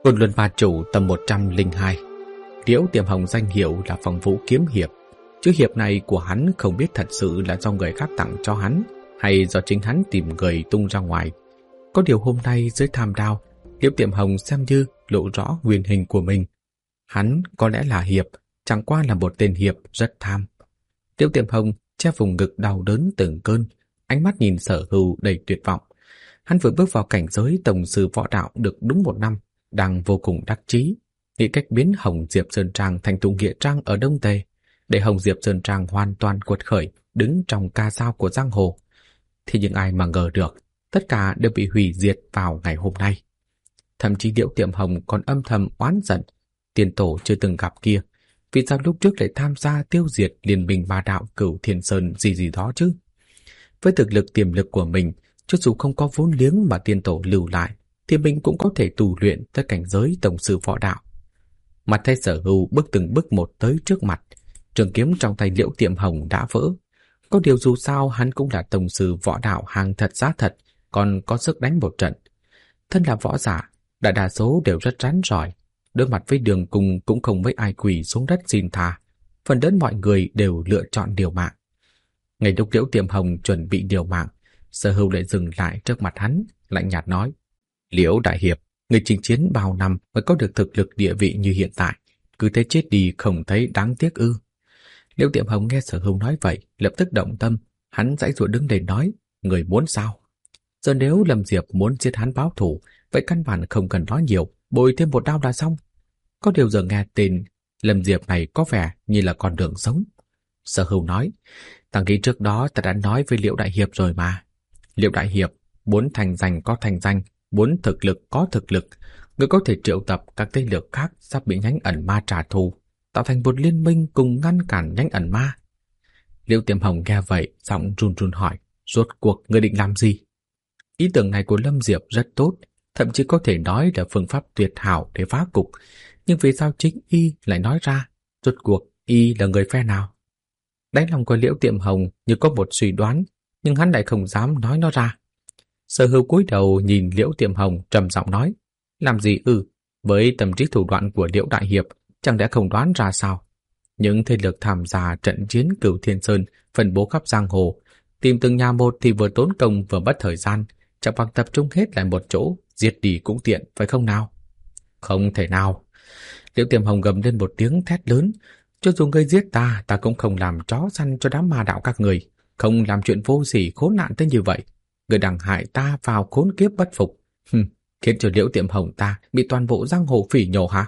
Côn Luân Ma Chủ tầm 102. Liễu Tiềm Hồng danh hiệu là Phong Vũ Kiếm Hiệp. Chữ hiệp này của hắn không biết thật sự là do người khác tặng cho hắn hay do chính hắn tìm người tung ra ngoài. Có điều hôm nay dưới tham đao, Liễu Tiềm Hồng xem như lộ rõ nguyên hình của mình. Hắn có lẽ là hiệp, chẳng qua là một tên hiệp rất tham. Liễu Tiềm Hồng che vùng ngực đau đớn từng cơn, ánh mắt nhìn Sở Hưu đầy tuyệt vọng. Hắn vừa bước vào cảnh giới tổng sư võ đạo được đúng 1 năm, đang vô cùng đắc chí, nghĩ cách biến Hồng Diệp Sơn Trang thành tụ nghĩa trang ở Đông Tề, để Hồng Diệp Sơn Trang hoàn toàn quật khởi, đứng trong ca dao của giang hồ. Thì những ai mà ngờ được, tất cả đều bị hủy diệt vào ngày hôm nay. Thậm chí Liễu Tiềm Hồng còn âm thầm oán giận tiền tổ chưa từng gặp kia, vì sao lúc trước lại tham gia tiêu diệt liên minh ma đạo Cửu Thiên Sơn gì đó chứ? Với thực lực tiềm lực của mình, cho dù không có vốn liếng mà tiền tổ lưu lại, thì mình cũng có thể tu luyện tới cảnh giới tổng sư võ đạo. Mặt thấy Sở Hưu bước từng bước một tới trước mặt, trường kiếm trong tay Liễu Tiềm Hồng đã vỡ. Có điều dù sao hắn cũng là tổng sư võ đạo hàng thật giá thật, còn có sức đánh một trận. Thân là võ giả, đại đa số đều rất rắn rỏi, đối mặt với đường cùng cũng không mấy ai quỳ xuống đất xin tha. Phần lớn mọi người đều lựa chọn liều mạng. Ngay lúc Liễu Tiềm Hồng chuẩn bị liều mạng, Sở Hưu lại dừng lại trước mặt hắn, lạnh nhạt nói: Liễu đại hiệp, người chinh chiến bao năm mới có được thực lực địa vị như hiện tại, cứ thế chết đi không thấy đáng tiếc ư? Liễu Tiềm Hồng nghe Sở Hưu nói vậy, lập tức động tâm, hắn giãy giụa đứng lên nói: người muốn sao? Giờ nếu Lâm Diệp muốn giết hắn báo thù, vậy căn bản không cần nói nhiều, bồi thêm một đao là xong. Có điều giờ nghe tên Lâm Diệp này có vẻ như là con đường sống. Sở Hưu nói: ta nghĩ trước đó ta đã nói với Liễu đại hiệp rồi mà. Liễu đại hiệp, muốn thành danh có thành danh, muốn thực lực có thực lực, người có thể triệu tập các thế lực khác sắp bị nhánh ẩn ma trả thù, tạo thành một liên minh cùng ngăn cản nhánh ẩn ma. Liễu Tiềm Hồng nghe vậy, giọng run run hỏi: rốt cuộc người định làm gì? Ý tưởng này của Lâm Diệp rất tốt, thậm chí có thể nói là phương pháp tuyệt hảo để phá cục, nhưng vì sao chính y lại nói ra? Rốt cuộc y là người phe nào? Đáy lòng của Liễu Tiềm Hồng như có một suy đoán, nhưng hắn lại không dám nói nó ra. Sở Hưu cúi đầu nhìn Liễu Tiềm Hồng trầm giọng nói: làm gì ư? Với tâm trí thủ đoạn của Liễu đại hiệp, chẳng lẽ không đoán ra sao? Những thế lực tham gia trận chiến Cửu Thiên Sơn phân bố khắp giang hồ, tìm từng nhà một thì vừa tốn công vừa mất thời gian, chẳng bằng tập trung hết lại một chỗ, giết đi cũng tiện, phải không nào? Không thể nào! Liễu Tiềm Hồng gầm lên một tiếng thét lớn: cho dù ngươi giết ta, ta cũng không làm chó săn cho đám ma đạo các người, không làm chuyện vô sỉ khốn nạn tới như vậy. Người đang hại ta vào khốn kiếp bất phục, khiến cho Liễu Tiềm Hồng ta bị toàn bộ giang hồ phỉ nhổ hả?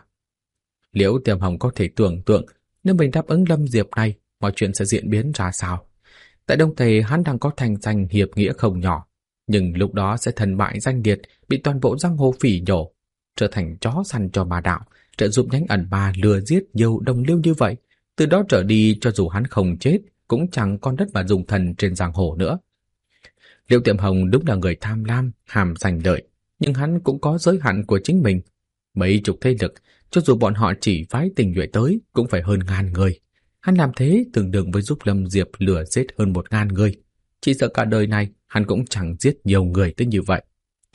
Liễu Tiềm Hồng có thể tưởng tượng nếu mình đáp ứng Lâm Diệp này, mọi chuyện sẽ diễn biến ra sao. Tại Đông Tề hắn đang có thành danh hiệp nghĩa không nhỏ, nhưng lúc đó sẽ thân bại danh liệt, bị toàn bộ giang hồ phỉ nhổ, trở thành chó săn cho ma đạo, trợ giúp nhánh ẩn ma lừa giết nhiều đồng liêu như vậy. Từ đó trở đi, cho dù hắn không chết, cũng chẳng còn đất mà dùng thần trên giang hồ nữa. Liễu Tiềm Hồng đúng là người tham lam, hàm giành lợi, nhưng hắn cũng có giới hạn của chính mình. Mấy chục thế lực, cho dù bọn họ chỉ phái tình nhuệ tới, cũng phải hơn 1000 người. Hắn làm thế tương đương với giúp Lâm Diệp lừa giết hơn 1000 người. Chỉ sợ cả đời này, hắn cũng chẳng giết nhiều người tới như vậy.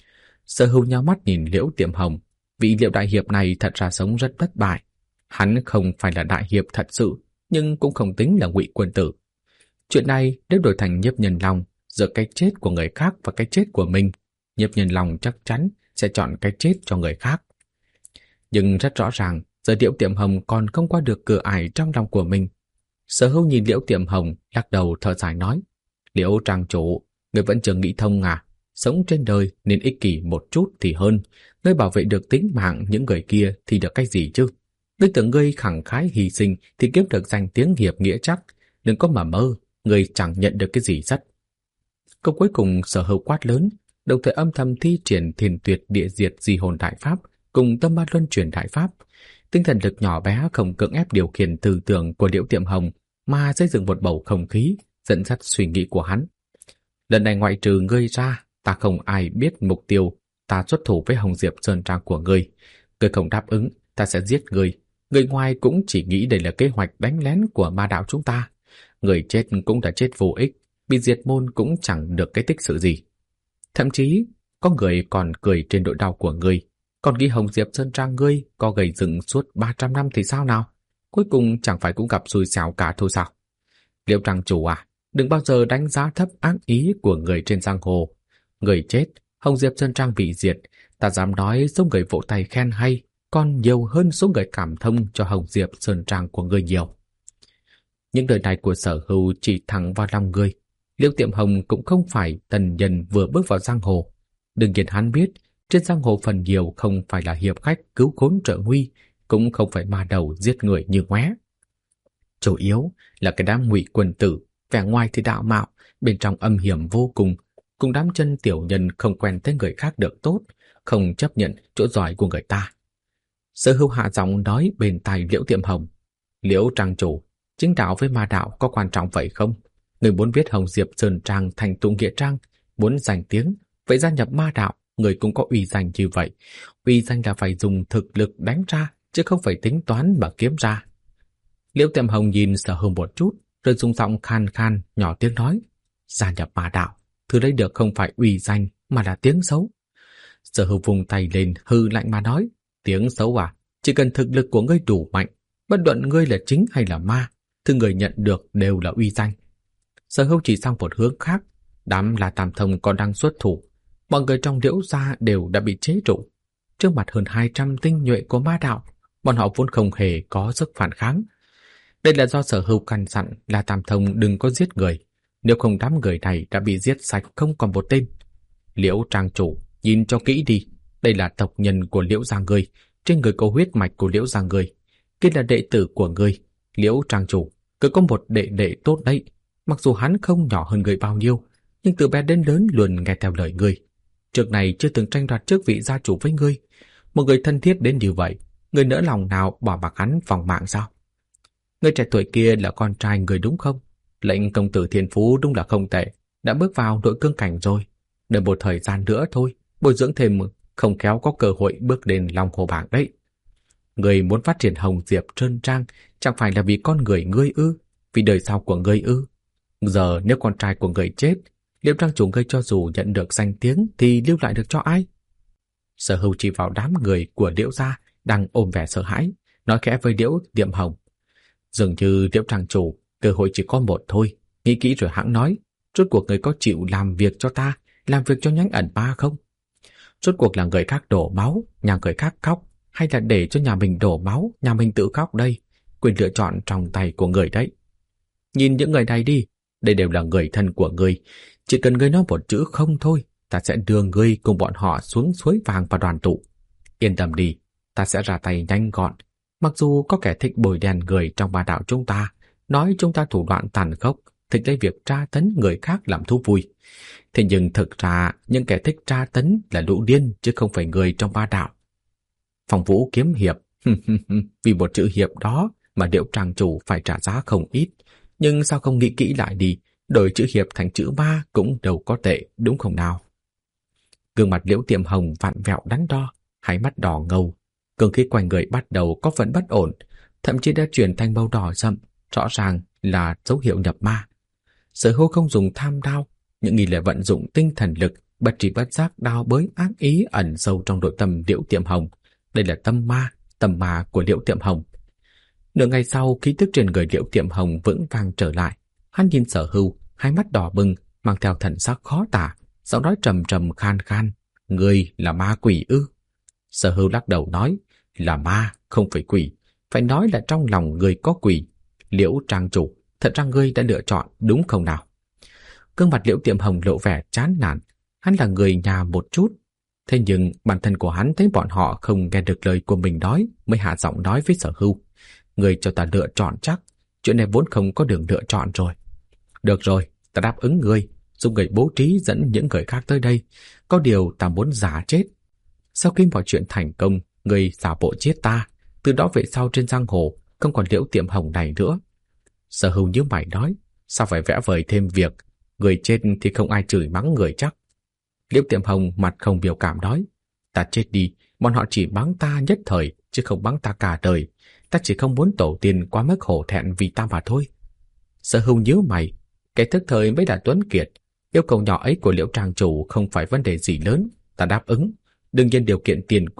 Sở Hưu nhíu mắt nhìn Liễu Tiềm Hồng, vị Liễu đại hiệp này thật ra sống rất bất bại. Hắn không phải là đại hiệp thật sự, nhưng cũng không tính là ngụy quân tử. Chuyện này nếu đổi thành Nhiếp Nhân Long, giữa cái chết của người khác và cái chết của mình, Nhiếp Nhân Long chắc chắn sẽ chọn cái chết cho người khác. Nhưng rất rõ ràng, giờ Liễu Tiềm Hồng còn không qua được cửa ải trong lòng của mình. Sở Hưu nhìn Liễu Tiềm Hồng, lắc đầu thở dài nói: Liễu trang chủ, người vẫn chưa nghĩ thông à? Sống trên đời nên ích kỷ một chút thì hơn. Ngươi bảo vệ được tính mạng những người kia thì được cái gì chứ? Ngươi tưởng ngươi khẳng khái hy sinh thì kiếm được danh tiếng hiệp nghĩa chắc. Đừng có mà mơ, ngươi chẳng nhận được cái gì rất. Câu cuối cùng Sở Hưu quát lớn, đồng thời âm thầm thi triển Thiền Tuyệt Địa Diệt Di Hồn Đại Pháp cùng Tâm Ma Luân Chuyển Đại Pháp. Tinh thần lực nhỏ bé không cưỡng ép điều khiển tư tưởng của Liễu Tiềm Hồng, mà xây dựng một bầu không khí dẫn dắt suy nghĩ của hắn. Lần này ngoại trừ ngươi ra, ta không ai biết mục tiêu ta xuất thủ với Hồng Diệp Sơn Trang của ngươi. Ngươi không đáp ứng, ta sẽ giết ngươi. Người ngoài cũng chỉ nghĩ đây là kế hoạch đánh lén của ma đạo chúng ta. Người chết cũng đã chết vô ích, bị diệt môn cũng chẳng được cái tích sự gì. Thậm chí, có người còn cười trên nỗi đau của ngươi. Còn ghi Hồng Diệp Sơn Trang ngươi có gầy dựng suốt 300 năm thì sao nào? Cuối cùng chẳng phải cũng gặp xui xẻo cả thôi sao? Liễu trang chủ à, đừng bao giờ đánh giá thấp ác ý của người trên giang hồ. Người chết, Hồng Diệp Sơn Trang bị diệt, ta dám nói số người vỗ tay khen hay còn nhiều hơn số người cảm thông cho Hồng Diệp Sơn Trang của người nhiều. Những lời này của Sở Hưu chỉ thẳng vào lòng người. Liễu Tiệm Hồng cũng không phải tần nhân vừa bước vào giang hồ. Đương nhiên hắn biết, trên giang hồ phần nhiều không phải là hiệp khách cứu khốn trợ nguy, cũng không phải ma đầu giết người như ngoé. Chủ yếu là cái đám ngụy quân tử, vẻ ngoài thì đạo mạo, bên trong âm hiểm vô cùng, cùng đám chân tiểu nhân không quen tới người khác được tốt, không chấp nhận chỗ giỏi của người ta. Sở Hưu hạ giọng nói bên tai Liễu Tiệm Hồng: Liễu trang chủ, chính đạo với ma đạo có quan trọng vậy không? Người muốn viết Hồng Diệp Sơn Trang thành tụng nghĩa trang, muốn giành tiếng, vậy gia nhập ma đạo, người cũng có uy danh như vậy. Uy danh là phải dùng thực lực đánh ra, chứ không phải tính toán mà kiếm ra. Liễu Tiệm Hồng nhìn Sở Hưu một chút, rồi dùng giọng khan khan, nhỏ tiếng nói: gia nhập ma đạo, thứ lấy được không phải uy danh mà là tiếng xấu. Sở Hưu vùng tay lên hư lạnh mà nói: tiếng xấu à? Chỉ cần thực lực của ngươi đủ mạnh, bất luận ngươi là chính hay là ma, thứ người nhận được đều là uy danh. Sở Hưu chỉ sang một hướng khác, đám là Tam Thông còn đang xuất thủ, mọi người trong Liễu gia đều đã bị chế trụ. Trước mặt hơn 200 tinh nhuệ của ma đạo, bọn họ vốn không hề có sức phản kháng. Đây là do Sở Hưu căn dặn là Tam Thông đừng có giết người, nếu không đám người này đã bị giết sạch không còn một tên. Liễu trang chủ, nhìn cho kỹ đi, đây là tộc nhân của Liễu gia ngươi, trên người có huyết mạch của Liễu gia ngươi, kia là đệ tử của ngươi. Liễu trang chủ, cứ có một đệ đệ tốt đấy, mặc dù hắn không nhỏ hơn người bao nhiêu, nhưng từ bé đến lớn luôn nghe theo lời ngươi. Trước này chưa từng tranh đoạt chức vị gia chủ với ngươi, một người thân thiết đến như vậy, ngươi nỡ lòng nào bỏ mặc hắn vòng mạng sao? Người trẻ tuổi kia là con trai người đúng không? Lệnh công tử thiên phú đúng là không tệ, đã bước vào nội cương cảnh rồi. Đợi một thời gian nữa thôi, bồi dưỡng thêm, không khéo có cơ hội bước lên Long Hồ bảng đấy. Người muốn phát triển Hồng Diệp Sơn Trang chẳng phải là vì con người ngươi ư? Vì đời sau của ngươi ư? Giờ nếu con trai của người chết, Liễu trang chủ ngươi cho dù nhận được danh tiếng thì lưu lại được cho ai? Sở Hưu chỉ vào đám người của Liễu gia đang ôm vẻ sợ hãi, nói khẽ với Liễu Tiệm Hồng: dường như Liễu trang chủ, cơ hội chỉ có một thôi, nghĩ kỹ rồi hãng nói, rốt cuộc người có chịu làm việc cho ta, làm việc cho nhánh ẩn ma không? Rốt cuộc là người khác đổ máu, nhà người khác khóc, hay là để cho nhà mình đổ máu, nhà mình tự khóc đây? Quyền lựa chọn trong tay của người đấy. Nhìn những người này đi, đây đều là người thân của ngươi, chỉ cần ngươi nói một chữ không thôi, ta sẽ đưa ngươi cùng bọn họ xuống suối vàng và đoàn tụ. Yên tâm đi, ta sẽ ra tay nhanh gọn. Mặc dù có kẻ thích bồi đèn người trong ma đạo chúng ta, nói chúng ta thủ đoạn tàn khốc, thích lấy việc tra tấn người khác làm thú vui. Thế nhưng thực ra những kẻ thích tra tấn là lũ điên chứ không phải người trong ma đạo. Phong Vũ kiếm hiệp, vì một chữ hiệp đó mà Liễu trang chủ phải trả giá không ít. Nhưng sao không nghĩ kỹ lại đi, đổi chữ hiệp thành chữ ma cũng đâu có tệ, đúng không nào? Gương mặt Liễu Tiệm Hồng vặn vẹo đắn đo, hai mắt đỏ ngầu, cương khí quanh người bắt đầu có phần bất ổn, thậm chí đã chuyển thành màu đỏ rậm, rõ ràng là dấu hiệu nhập ma. Sở Hưu không dùng tham đao, những nghi lễ vận dụng tinh thần lực, bất tri bất giác đao bới ác ý ẩn sâu trong nội tâm Liễu Tiệm Hồng. Đây là tâm ma của Liễu Tiệm Hồng. Nửa ngày sau, khí tức trên người Liễu Tiệm Hồng vững vàng trở lại. Hắn nhìn Sở Hưu, hai mắt đỏ bừng, mang theo thần sắc khó tả, giọng nói trầm trầm khan khan: "Ngươi là ma quỷ ư?" Sở Hưu lắc đầu nói: "Là ma, không phải quỷ. Phải nói là trong lòng ngươi có quỷ. Liễu trang chủ, thật ra ngươi đã lựa chọn đúng không nào?" Gương mặt Liễu Tiệm Hồng lộ vẻ chán nản. Hắn là người nhà một chút, thế nhưng bản thân của hắn thấy bọn họ không nghe được lời của mình nói, mới hạ giọng nói với Sở Hưu: "Ngươi cho ta lựa chọn chắc, chuyện này vốn không có đường lựa chọn rồi." "Được rồi, ta đáp ứng ngươi, dùng người bố trí dẫn những người khác tới đây. Có điều ta muốn giả chết. Sau khi mọi chuyện thành công, ngươi giả bộ chết ta, từ đó về sau trên giang hồ không còn Liễu Tiệm Hồng này nữa." Sở Hưu nhíu mày nói: "Sao phải vẽ vời thêm việc? Người chết thì không ai chửi mắng người chắc." Liễu Tiệm Hồng mặt không biểu cảm nói: "Ta chết đi, bọn họ chỉ mắng ta nhất thời, chứ không mắng ta cả đời. Ta chỉ không muốn tổ tiên quá mức hổ thẹn vì ta mà thôi." Sở Hưu nhíu mày, cái thức thời mới là tuấn kiệt. Yêu cầu nhỏ ấy của Liễu trang chủ không phải vấn đề gì lớn, ta đáp ứng. Đương nhiên điều kiện tiền quyết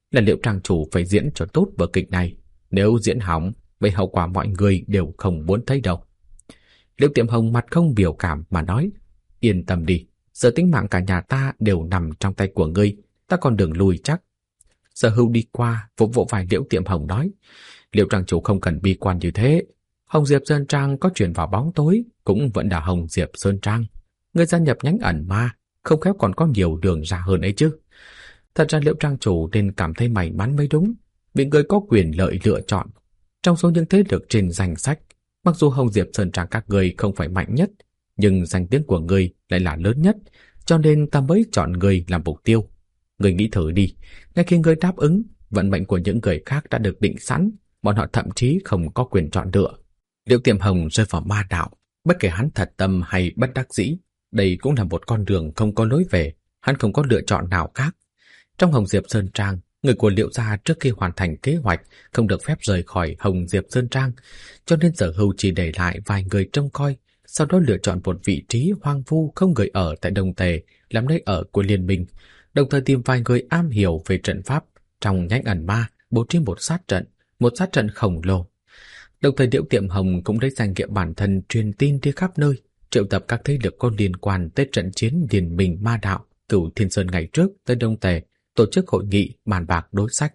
là Liễu trang chủ phải diễn cho tốt vở kịch này. Nếu diễn hỏng, vậy hậu quả mọi người đều không muốn thấy đâu. Liễu Tiệm Hồng mặt không biểu cảm mà nói, yên tâm đi, giờ tính mạng cả nhà ta đều nằm trong tay của ngươi, ta còn đường lui chắc. Sở Hưu đi qua, vỗ vỗ vai Liễu Tiệm Hồng nói, Liễu trang chủ không cần bi quan như thế. Hồng Diệp Sơn Trang có chuyển vào bóng tối, cũng vẫn là Hồng Diệp Sơn Trang. Ngươi gia nhập nhánh ẩn ma, không khéo còn có nhiều đường ra hơn ấy chứ. Thật ra Liễu trang chủ nên cảm thấy may mắn mới đúng, vì ngươi có quyền lợi lựa chọn. Trong số những thế lực trên danh sách, mặc dù Hồng Diệp Sơn Trang các ngươi không phải mạnh nhất, nhưng danh tiếng của ngươi lại là lớn nhất, cho nên ta mới chọn ngươi làm mục tiêu. Ngươi nghĩ thử đi, ngay khi ngươi đáp ứng, vận mệnh của những người khác đã được định sẵn, bọn họ thậm chí không có quyền chọn lựa. Liễu Tiệm Hồng rơi vào ma đạo, bất kể hắn thật tâm hay bất đắc dĩ, đây cũng là một con đường không có lối về, hắn không có lựa chọn nào khác. Trong Hồng Diệp Sơn Trang, người của Liễu gia trước khi hoàn thành kế hoạch không được phép rời khỏi Hồng Diệp Sơn Trang, cho nên Sở Hưu chỉ để lại vài người trông coi, sau đó lựa chọn một vị trí hoang vu không người ở tại Đông Tề làm nơi ở của liên minh, đồng thời tìm vài người am hiểu về trận pháp trong nhánh ẩn ma, bố trí một sát trận khổng lồ. Đồng thời Liễu Tiệm Hồng cũng lấy danh nghĩa bản thân truyền tin đi khắp nơi, triệu tập các thế lực có liên quan tới trận chiến liên minh ma đạo Cửu Thiên Sơn ngày trước tới Đông Tề, tổ chức hội nghị bàn bạc đối sách.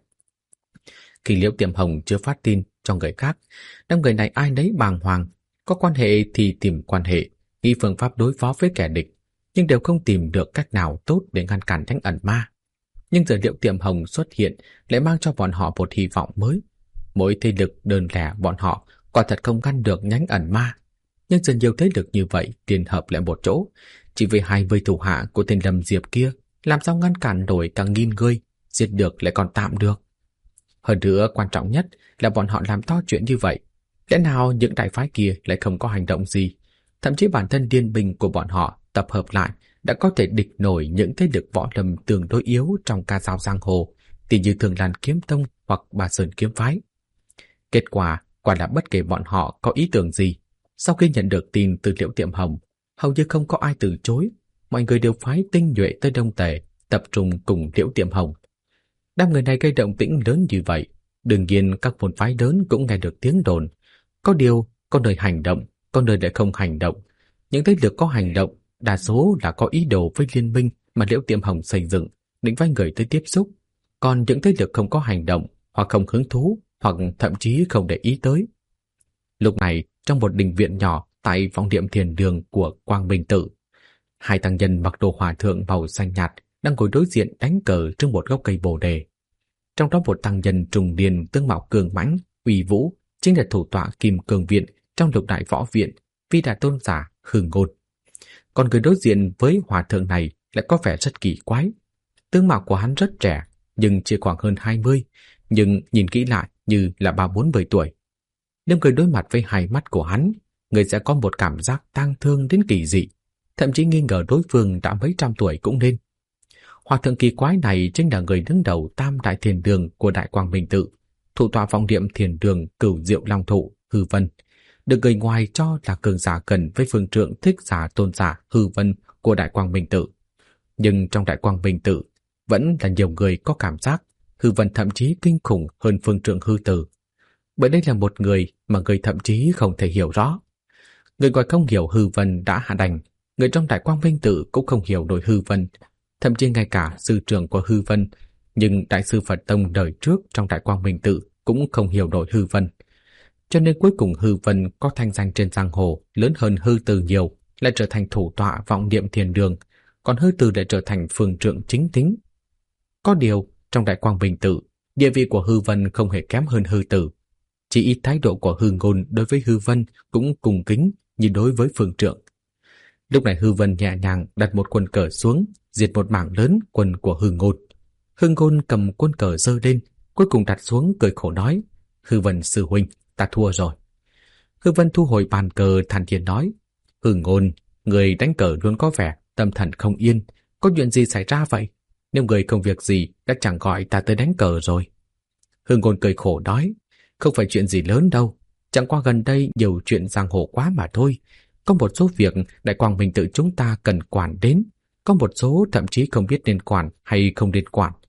Khi Liễu Tiệm Hồng chưa phát tin cho người khác, đám người này ai nấy bàng hoàng, có quan hệ thì tìm quan hệ, nghĩ phương pháp đối phó với kẻ địch, nhưng đều không tìm được cách nào tốt để ngăn cản nhánh ẩn ma. Nhưng giờ Liễu Tiệm Hồng xuất hiện lại mang cho bọn họ một hy vọng mới. Mỗi thế lực đơn lẻ bọn họ quả thật không ngăn được nhánh ẩn ma, nhưng dần nhiều thế lực như vậy liên hợp lại một chỗ, chỉ vì 20 thủ hạ của tên Lâm Diệp kia làm sao ngăn cản nổi cả nghìn người, giết được lại còn tạm được. Hơn nữa quan trọng nhất là bọn họ làm to chuyện như vậy, lẽ nào những đại phái kia lại không có hành động gì? Thậm chí bản thân liên minh của bọn họ tập hợp lại đã có thể địch nổi những thế lực võ lâm tương đối yếu trong ca dao giang hồ, tỉ như Thường Lan Kiếm Tông hoặc Bà Sơn Kiếm Phái. Kết quả là bất kể bọn họ có ý tưởng gì, sau khi nhận được tin từ Liễu Tiệm Hồng, hầu như không có ai từ chối, mọi người đều phái tinh nhuệ tới Đông Tề, tập trung cùng Liễu Tiệm Hồng. Đám người này gây động tĩnh lớn như vậy, đương nhiên các môn phái lớn cũng nghe được tiếng đồn. Có điều, có nơi hành động, có nơi lại không hành động. Những thế lực có hành động, đa số là có ý đồ với liên minh mà Liễu Tiệm Hồng xây dựng, định phái người tới tiếp xúc. Còn những thế lực không có hành động, hoặc không hứng thú, hoặc thậm chí không để ý tới. Lúc này, trong một đình viện nhỏ tại Vọng Niệm Thiền Đường của Quang Minh Tự, hai tăng nhân mặc đồ hòa thượng màu xanh nhạt đang ngồi đối diện đánh cờ trước một gốc cây bồ đề. Trong đó một tăng nhân trùng niên tướng mạo cường mãnh, uy vũ, chính là thủ tọa Kim Cương Viện trong Lục Đại Võ Viện, Vi Đại Tôn giả Hư Ngôn. Còn người đối diện với hòa thượng này lại có vẻ rất kỳ quái. Tướng mạo của hắn rất trẻ, nhưng chỉ khoảng hơn 20, nhưng nhìn kỹ lại như là 30-40 tuổi. Nếu người đối mặt với hai mắt của hắn, người sẽ có một cảm giác tang thương đến kỳ dị, thậm chí nghi ngờ đối phương đã mấy trăm tuổi cũng nên. Hòa thượng kỳ quái này chính là người đứng đầu Tam Đại Thiền Đường của Đại Quang Minh Tự, thủ tọa Vọng Niệm Thiền Đường Cửu Diệu Long Thụ Hư Vân, được người ngoài cho là cường giả gần với phương trượng Thích Giả Tôn giả Hư Vân của Đại Quang Minh Tự. Nhưng trong Đại Quang Minh Tự vẫn là nhiều người có cảm giác Hư Vân thậm chí kinh khủng hơn phương trượng Hư Tử, bởi đây là một người mà người thậm chí không thể hiểu rõ. Người ngoài không hiểu Hư Vân đã hạ đành, người trong Đại Quang Minh Tự cũng không hiểu nổi Hư Vân, thậm chí ngay cả sư trưởng của Hư Vân, nhưng Đại sư Phật Tông đời trước trong Đại Quang Minh Tự cũng không hiểu nổi Hư Vân. Cho nên cuối cùng Hư Vân có thanh danh trên giang hồ lớn hơn Hư Tử nhiều, lại trở thành thủ tọa Vọng Niệm Thiền Đường, còn Hư Tử lại trở thành phương trượng chính tính. Có điều, trong Đại Quang Minh Tự, địa vị của Hư Vân không hề kém hơn Hư Tử. Chỉ ít thái độ của Hư Ngôn đối với Hư Vân cũng cùng kính như đối với phương trượng. Lúc này Hư Vân nhẹ nhàng đặt một quân cờ xuống, diệt một mảng lớn quân của Hư Ngôn. Hư Ngôn cầm quân cờ giơ lên, cuối cùng đặt xuống cười khổ nói: Hư Vân sư huynh, ta thua rồi. Hư Vân thu hồi bàn cờ thản nhiên nói: Hư Ngôn, người đánh cờ luôn có vẻ tâm thần không yên, có chuyện gì xảy ra vậy? Nếu người không việc gì đã chẳng gọi ta tới đánh cờ rồi. Hư Ngôn cười khổ nói: Không phải chuyện gì lớn đâu, chẳng qua gần đây nhiều chuyện giang hồ quá mà thôi. Có một số việc Đại Quang Minh Tự chúng ta cần quản đến, có một số thậm chí không biết nên quản hay không nên quản.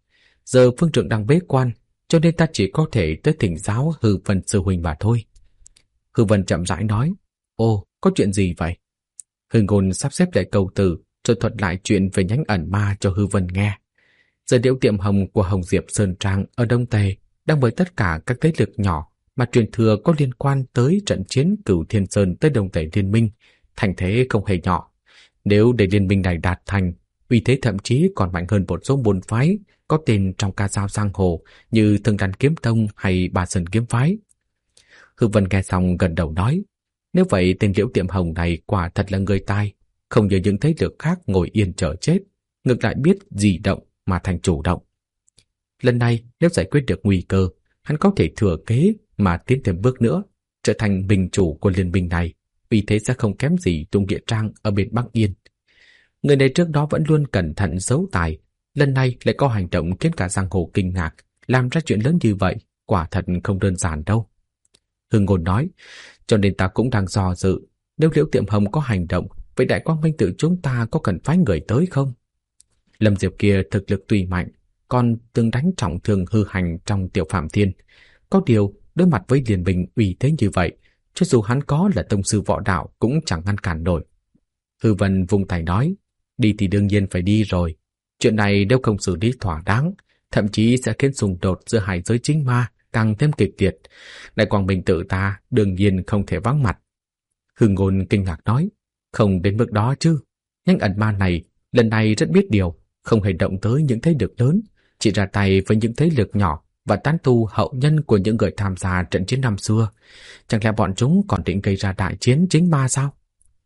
Giờ phương trượng đang bế quan, cho nên ta chỉ có thể tới thỉnh giáo Hư Vân sư huynh mà thôi. Hư Vân chậm rãi nói, ồ, có chuyện gì vậy? Hư Ngôn sắp xếp lại câu từ, rồi thuật lại chuyện về nhánh ẩn ma cho Hư Vân nghe. Giờ Điểu Tiệm Hồng của Hồng Diệp Sơn Trang ở Đông Tề đang mời tất cả các thế lực nhỏ mà truyền thừa có liên quan tới trận chiến Cửu Thiên Sơn tới Đông Tề liên minh, thành thế không hề nhỏ. Nếu để liên minh này đạt thành, uy thế thậm chí còn mạnh hơn một số môn phái có tên trong ca dao giang hồ như Thương Đan Kiếm Tông hay Ba Sơn Kiếm Phái. Hư Vân nghe xong gần đầu nói, nếu vậy tên Liễu Tiệm Hồng này quả thật là người tài, không như những thế lực khác ngồi yên chờ chết, ngược lại biết dị động mà thành chủ động. Lần này nếu giải quyết được nguy cơ, hắn có thể thừa kế mà tiến thêm bước nữa, trở thành minh chủ của liên minh này, vì thế sẽ không kém gì Tung Địa Trang ở bên Bắc Yên. Người này trước đó vẫn luôn cẩn thận giấu tài, lần này lại có hành động khiến cả giang hồ kinh ngạc, làm ra chuyện lớn như vậy, quả thật không đơn giản đâu. Hưng Ngôn nói, cho nên ta cũng đang do dự, nếu Liễu Tiệm Hồng có hành động, vậy Đại Quang Minh Tự chúng ta có cần phái người tới không? Lâm Diệp kia thực lực tuy mạnh, còn từng đánh trọng thương hư hành trong Tiểu Phạm Thiên. Có điều, đối mặt với liên minh uy thế như vậy, cho dù hắn có là tông sư võ đạo cũng chẳng ngăn cản nổi. Hư Vân vung tay nói, đi thì đương nhiên phải đi rồi. Chuyện này nếu không xử lý thỏa đáng, thậm chí sẽ khiến xung đột giữa hai giới chính ma càng thêm kịch liệt. Đại Quang Minh Tự ta đương nhiên không thể vắng mặt. Hư Ngôn kinh ngạc nói, không đến mức đó chứ. Nhánh ẩn ma này lần này rất biết điều, không hề động tới những thế lực lớn, chỉ ra tay với những thế lực nhỏ và tán tu hậu nhân của những người tham gia trận chiến năm xưa. Chẳng lẽ bọn chúng còn định gây ra đại chiến chính ma sao?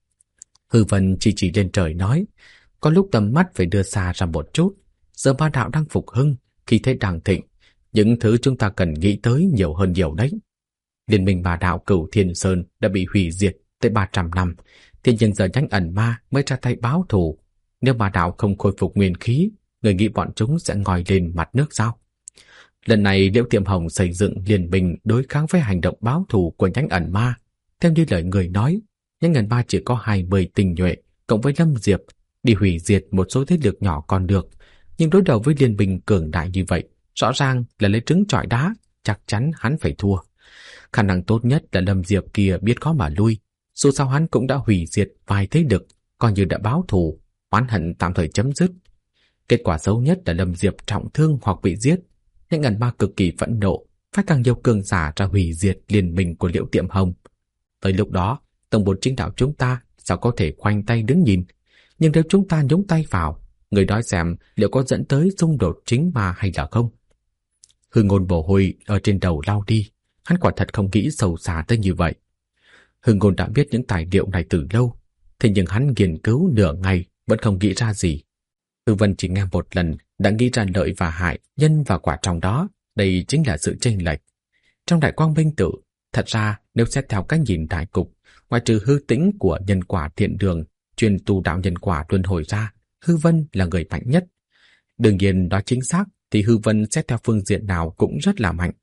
Hư Vân chỉ lên trời nói, có lúc tầm mắt phải đưa xa ra một chút, giờ ma đạo đang phục hưng, khi thế đang thịnh, những thứ chúng ta cần nghĩ tới nhiều hơn nhiều đấy. Liên minh ma đạo Cửu Thiên Sơn đã bị hủy diệt tới 300 năm, thế nhưng giờ nhánh ẩn ma mới ra tay báo thù. Nếu ma đạo không khôi phục nguyên khí, người nghĩ bọn chúng sẽ ngoi lên mặt nước sao? Lần này Liễu Tiệm Hồng xây dựng liên minh đối kháng với hành động báo thù của nhánh ẩn ma. Theo như lời người nói, nhánh ẩn ma chỉ có 20 tinh nhuệ cộng với Lâm Diệp đi hủy diệt một số thế lực nhỏ còn được, nhưng đối đầu với liên minh cường đại như vậy, rõ ràng là lấy trứng trọi đá, chắc chắn hắn phải thua. Khả năng tốt nhất là Lâm Diệp kia biết khó mà lui, dù sao hắn cũng đã hủy diệt vài thế lực, coi như đã báo thù, oán hận tạm thời chấm dứt. Kết quả xấu nhất là Lâm Diệp trọng thương hoặc bị giết. Những ẩn ma cực kỳ phẫn nộ, phải càng nhiều cường giả ra hủy diệt liên minh của Liễu Tiệm Hồng. Tới lúc đó, tông môn chính đạo chúng ta sao có thể khoanh tay đứng nhìn? Nhưng nếu chúng ta nhúng tay vào, người nói xem liệu có dẫn tới xung đột chính ma hay là không? Hư Ngôn mồ hôi ở trên đầu lau đi, hắn quả thật không nghĩ sâu xa tới như vậy. Hư Ngôn đã biết những tài liệu này từ lâu, thế nhưng hắn nghiên cứu nửa ngày vẫn không nghĩ ra gì. Hư Vân chỉ nghe một lần đã nghĩ ra lợi và hại, nhân và quả trong đó, đây chính là sự chênh lệch. Trong Đại Quang Minh Tự, thật ra nếu xét theo cách nhìn đại cục, ngoại trừ hư tĩnh của nhân quả thiện đường, chuyên tu đạo nhân quả luân hồi ra, Hư Vân là người mạnh nhất. Đương nhiên đó chính xác, thì Hư Vân xét theo phương diện nào cũng rất là mạnh.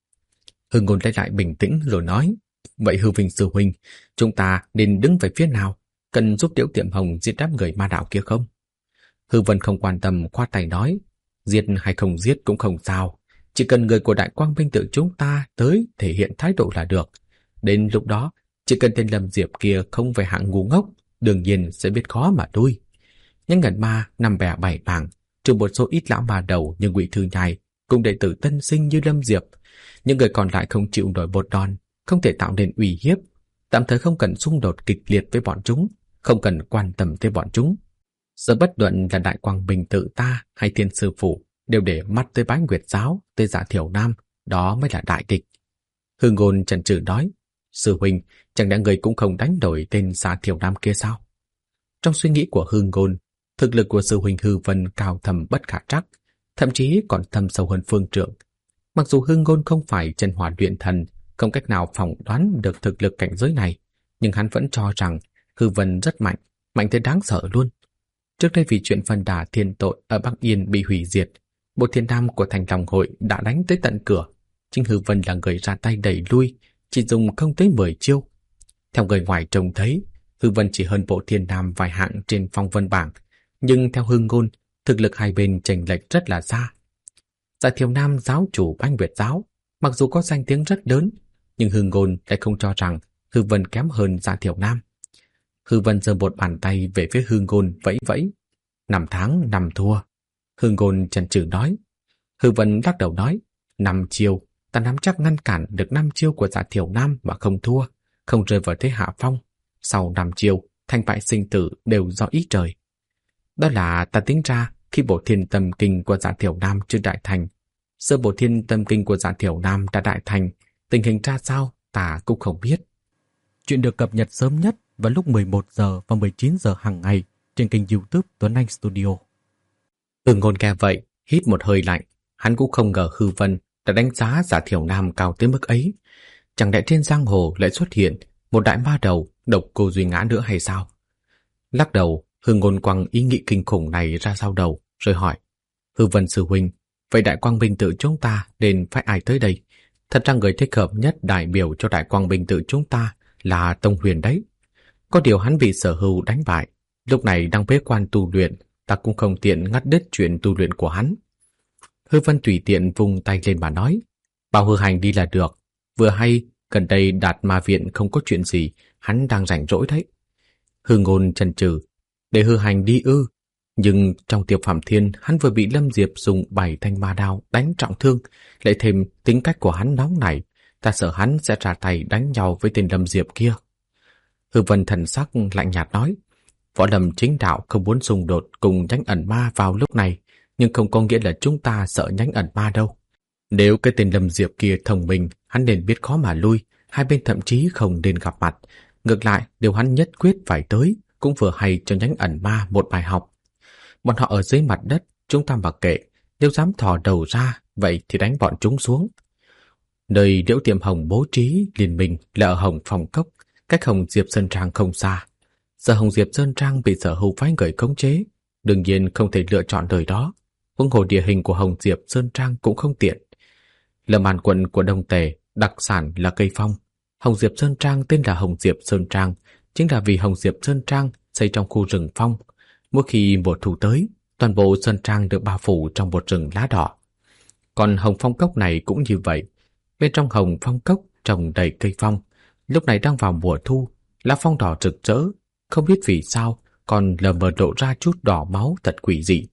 Hư Ngôn lấy lại bình tĩnh rồi nói, vậy Hư Vinh sư huynh, chúng ta nên đứng về phía nào? Cần giúp Liễu Tiệm Hồng giết đám người ma đạo kia không? Hư Vân không quan tâm, khoát tay nói, giết hay không giết cũng không sao, chỉ cần người của Đại Quang Minh Tự chúng ta tới thể hiện thái độ là được. Đến lúc đó, chỉ cần tên Lâm Diệp kia không phải hạng ngu ngốc, đương nhiên sẽ biết khó mà lui. Những ngần ma năm bè bảy bảng, trừ một số ít lão ma đầu như Ngụy Thư Nhai, cùng đệ tử tân sinh như Lâm Diệp, những người còn lại không chịu nổi một đòn, không thể tạo nên uy hiếp, tạm thời không cần xung đột kịch liệt với bọn chúng, không cần quan tâm tới bọn chúng. Giờ bất luận là Đại Quang Minh Tự ta hay Thiên Sư Phụ đều để mắt tới Bái Nguyệt Giáo, tới Dạ Thiểu Nam, đó mới là đại địch. Hư Ngôn chần chừ nói, sư huynh, chẳng lẽ người cũng không đánh đổi tên Dạ Thiểu Nam kia sao? Trong suy nghĩ của Hư Ngôn, thực lực của sư huynh Hư Vân cao thầm bất khả trắc, thậm chí còn thâm sâu hơn Phương Trượng. Mặc dù Hư Ngôn không phải chân hỏa luyện thần, không cách nào phỏng đoán được thực lực cảnh giới này, nhưng hắn vẫn cho rằng Hư Vân rất mạnh, mạnh tới đáng sợ luôn. Trước đây vì chuyện Phân Đà Thiên Tội ở Bắc Yên bị hủy diệt, Bộ Thiên Nam của Thành Long Hội đã đánh tới tận cửa. Chính Hư Vân là người ra tay đẩy lui, chỉ dùng không tới 10 chiêu. Theo người ngoài trông thấy, Hư Vân chỉ hơn Bộ Thiên Nam vài hạng trên phong vân bảng, nhưng theo Hư Ngôn, thực lực hai bên chênh lệch rất là xa. Dạ Thiều Nam giáo chủ Anh Việt giáo, mặc dù có danh tiếng rất lớn, nhưng Hư Ngôn lại không cho rằng Hư Vân kém hơn Dạ Thiều Nam. Hư Vân giơ một bàn tay về phía Hư Ngôn vẫy vẫy. 5 thắng 5 thua. Hư Ngôn chần chừ nói. Hư Vân lắc đầu nói, 5 chiêu, ta nắm chắc ngăn cản được 5 chiêu của Dạ Thiều Nam mà không thua, không rơi vào thế hạ phong. Sau 5 chiêu, thành bại sinh tử đều do ý trời. Đó là ta tính ra khi Bộ Thiên Tâm Kinh của Dạ Thiều Nam chưa đại thành. Sơ Bộ Thiên Tâm Kinh của Dạ Thiều Nam đã đại thành, tình hình ra sao ta cũng không biết. Chuyện được cập nhật sớm nhất vào lúc 11 giờ và 19 giờ hàng ngày trên kênh YouTube Tuấn Anh Studio. Hư Ngôn nghe vậy, hít một hơi lạnh, hắn cũng không ngờ Hư Vân đã đánh giá Dạ Thiều Nam cao tới mức ấy. Chẳng lẽ trên giang hồ lại xuất hiện một đại ma đầu độc cô Duy Ngã nữa hay sao? Lắc đầu, Hư Ngôn quăng ý nghĩ kinh khủng này ra sau đầu, rồi hỏi, Hư Vân sư huynh, vậy Đại Quang Minh Tự chúng ta nên phải ai tới đây? Thật ra người thích hợp nhất đại biểu cho Đại Quang Minh Tự chúng ta là Tông Huyền đấy. Có điều hắn bị Sở Hưu đánh bại, lúc này đang bế quan tu luyện, ta cũng không tiện ngắt đứt chuyện tu luyện của hắn. Hư Vân tùy tiện vung tay lên mà nói, bảo Hư Hành đi là được. Vừa hay, gần đây Đạt Ma Viện không có chuyện gì, hắn đang rảnh rỗi đấy. Hư Ngôn chần chừ, để Hư Hành đi ư? Nhưng trong Tiệp Phạm Thiên, hắn vừa bị Lâm Diệp dùng 7 thanh ma đao đánh trọng thương, lại thêm tính cách của hắn nóng nảy, ta sợ hắn sẽ ra tay đánh nhau với tên Lâm Diệp kia. Hư Vân thần sắc lạnh nhạt nói, võ lâm chính đạo không muốn xung đột cùng nhánh ẩn ma vào lúc này, nhưng không có nghĩa là chúng ta sợ nhánh ẩn ma đâu. Nếu cái tên Lâm Diệp kia thông minh, hắn nên biết khó mà lui, hai bên thậm chí không nên gặp mặt. Ngược lại, điều hắn nhất quyết phải tới cũng vừa hay cho nhánh ẩn ma một bài học. Bọn họ ở dưới mặt đất, chúng ta mặc kệ, nếu dám thò đầu ra, vậy thì đánh bọn chúng xuống. Nơi Liễu Tiềm Hồng bố trí liên minh là ở Hồng Phong Cốc, cách Hồng Diệp Sơn Trang không xa. Giờ Hồng Diệp Sơn Trang bị Sở Hưu phái người khống chế, đương nhiên không thể lựa chọn đời đó. Huống hồ địa hình của Hồng Diệp Sơn Trang cũng không tiện. Lâm An quận của Đông Tề đặc sản là cây phong. Hồng Diệp Sơn Trang tên là Hồng Diệp Sơn Trang, chính là vì Hồng Diệp Sơn Trang xây trong khu rừng phong. Mỗi khi mùa thu tới, toàn bộ Sơn Trang được bao phủ trong một rừng lá đỏ. Còn Hồng Phong Cốc này cũng như vậy. Bên trong Hồng Phong Cốc trồng đầy cây phong. Lúc này đang vào mùa thu, lá phong đỏ rực rỡ, không biết vì sao còn lờ mờ lộ ra chút đỏ máu thật quỷ dị.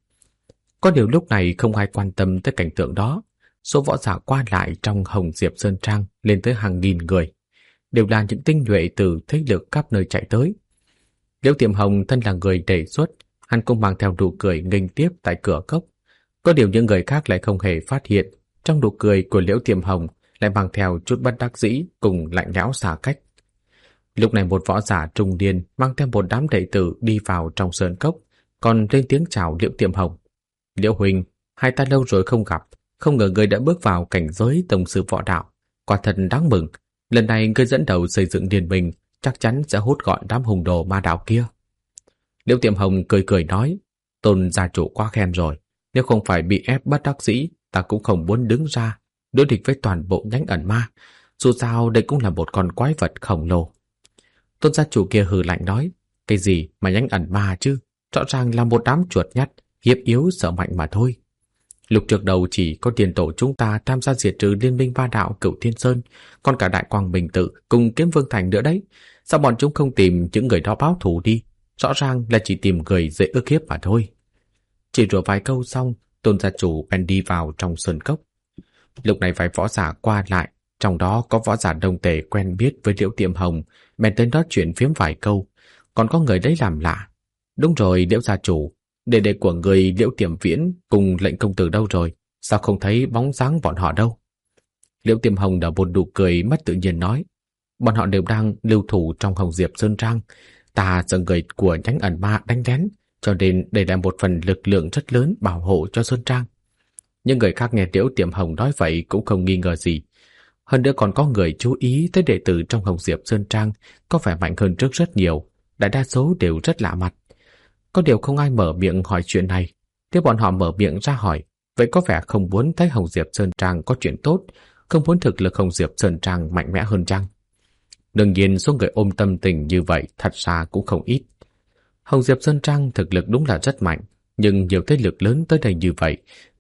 Có điều lúc này không ai quan tâm tới cảnh tượng đó. Số võ giả qua lại trong Hồng Diệp Sơn Trang lên tới hàng nghìn người, đều là những tinh nhuệ từ thế lực khắp nơi chạy tới. Liễu Tiềm Hồng thân là người đề xuất, hắn cũng mang theo nụ cười nghênh tiếp tại cửa cốc. Có điều những người khác lại không hề phát hiện, trong nụ cười của Liễu Tiềm Hồng lại mang theo chút bất đắc dĩ cùng lạnh lẽo xa cách. Lúc này một võ giả trung niên mang theo một đám đệ tử đi vào trong sơn cốc, còn lên tiếng chào Liễu Tiềm Hồng. Liễu huynh, hai ta lâu rồi không gặp, không ngờ ngươi đã bước vào cảnh giới tông sư võ đạo, quả thật đáng mừng. Lần này ngươi dẫn đầu xây dựng liên minh, chắc chắn sẽ hút gọn đám hùng đồ ma đạo kia. Liễu Tiềm Hồng cười cười nói, Tôn gia chủ quá khen rồi, nếu không phải bị ép bất đắc dĩ, ta cũng không muốn đứng ra đối địch với toàn bộ nhánh ẩn ma. Dù sao đây cũng là một con quái vật khổng lồ. Tôn gia chủ kia hừ lạnh nói, cái gì mà nhánh ẩn ma chứ, rõ ràng là một đám chuột nhắt, hiếp yếu sợ mạnh mà thôi. Lúc trước đầu chỉ có tiền tổ chúng ta tham gia diệt trừ liên minh ba đạo Cửu Thiên Sơn, còn cả Đại Quang Minh Tự cùng Kiếm Vương Thành nữa đấy. Sao bọn chúng không tìm những người đó báo thù đi? Rõ ràng là chỉ tìm người dễ ức hiếp mà thôi. Chỉ rủa vài câu xong, Tôn gia chủ bèn đi vào trong sơn cốc. Lúc này vài võ giả qua lại, trong đó có võ giả Đông Tề quen biết với Liễu Tiềm Hồng, bèn tới nói chuyện phiếm vài câu. Còn có người đấy làm lạ. Đúng rồi, Liễu gia chủ, đệ đệ của người Liễu Tiềm Viễn cùng Lệnh công tử đâu rồi? Sao không thấy bóng dáng bọn họ đâu? Liễu Tiềm Hồng đã một nụ cười mất tự nhiên nói, bọn họ đều đang lưu thủ trong Hồng Diệp Sơn Trang. Ta sợ người của nhánh ẩn ma đánh lén, cho nên để lại một phần lực lượng rất lớn bảo hộ cho Sơn Trang. Nhưng người khác nghe Liễu Tiềm Hồng nói vậy cũng không nghi ngờ gì. Hơn nữa còn có người chú ý tới đệ tử trong Hồng Diệp Sơn Trang có vẻ mạnh hơn trước rất nhiều, đại đa số đều rất lạ mặt. Có điều không ai mở miệng hỏi chuyện này. Nếu bọn họ mở miệng ra hỏi, vậy có vẻ không muốn thấy Hồng Diệp Sơn Trang có chuyện tốt, không muốn thực lực Hồng Diệp Sơn Trang mạnh mẽ hơn chăng? Đương nhiên số người ôm tâm tình như vậy thật ra cũng không ít. Hồng Diệp Sơn Trang thực lực đúng là rất mạnh, nhưng nhiều thế lực lớn tới đây như vậy,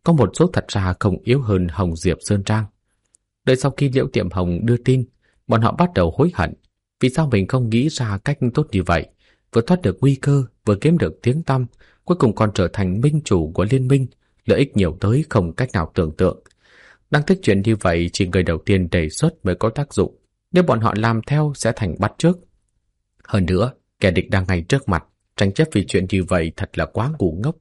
có một số thật ra không yếu hơn Hồng Diệp Sơn Trang. Đợi sau khi Liễu Tiệm Hồng đưa tin, bọn họ bắt đầu hối hận. Vì sao mình không nghĩ ra cách tốt như vậy, vừa thoát được nguy cơ, vừa kiếm được tiếng tăm, cuối cùng còn trở thành minh chủ của liên minh, lợi ích nhiều tới không cách nào tưởng tượng. Đáng tiếc chuyện như vậy chỉ người đầu tiên đề xuất mới có tác dụng, nếu bọn họ làm theo sẽ thành bắt chước. Hơn nữa, kẻ địch đang ngay trước mặt, tranh chấp vì chuyện như vậy thật là quá ngu ngốc.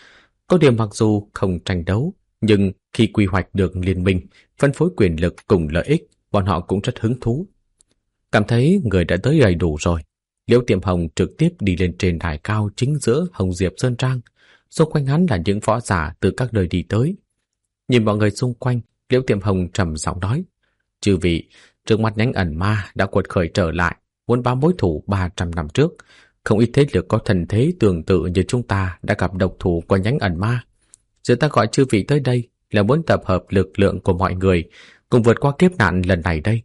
Có điều mặc dù không tranh đấu, nhưng khi quy hoạch được liên minh, phân phối quyền lực cùng lợi ích, bọn họ cũng rất hứng thú. Cảm thấy người đã tới đầy đủ rồi, Liễu Tiệm Hồng trực tiếp đi lên trên đài cao chính giữa Hồng Diệp Sơn Trang. Xung quanh hắn là những võ giả từ các nơi đi tới. Nhìn mọi người xung quanh, Liễu Tiệm Hồng trầm giọng nói: chư vị, trước mặt nhánh ẩn ma đã quật khởi trở lại, muốn báo mối thù 300 năm trước. Không ít thế lực có thần thế tương tự như chúng ta đã gặp độc thủ của nhánh ẩn ma. Giờ ta gọi chư vị tới đây là muốn tập hợp lực lượng của mọi người cùng vượt qua kiếp nạn lần này đây.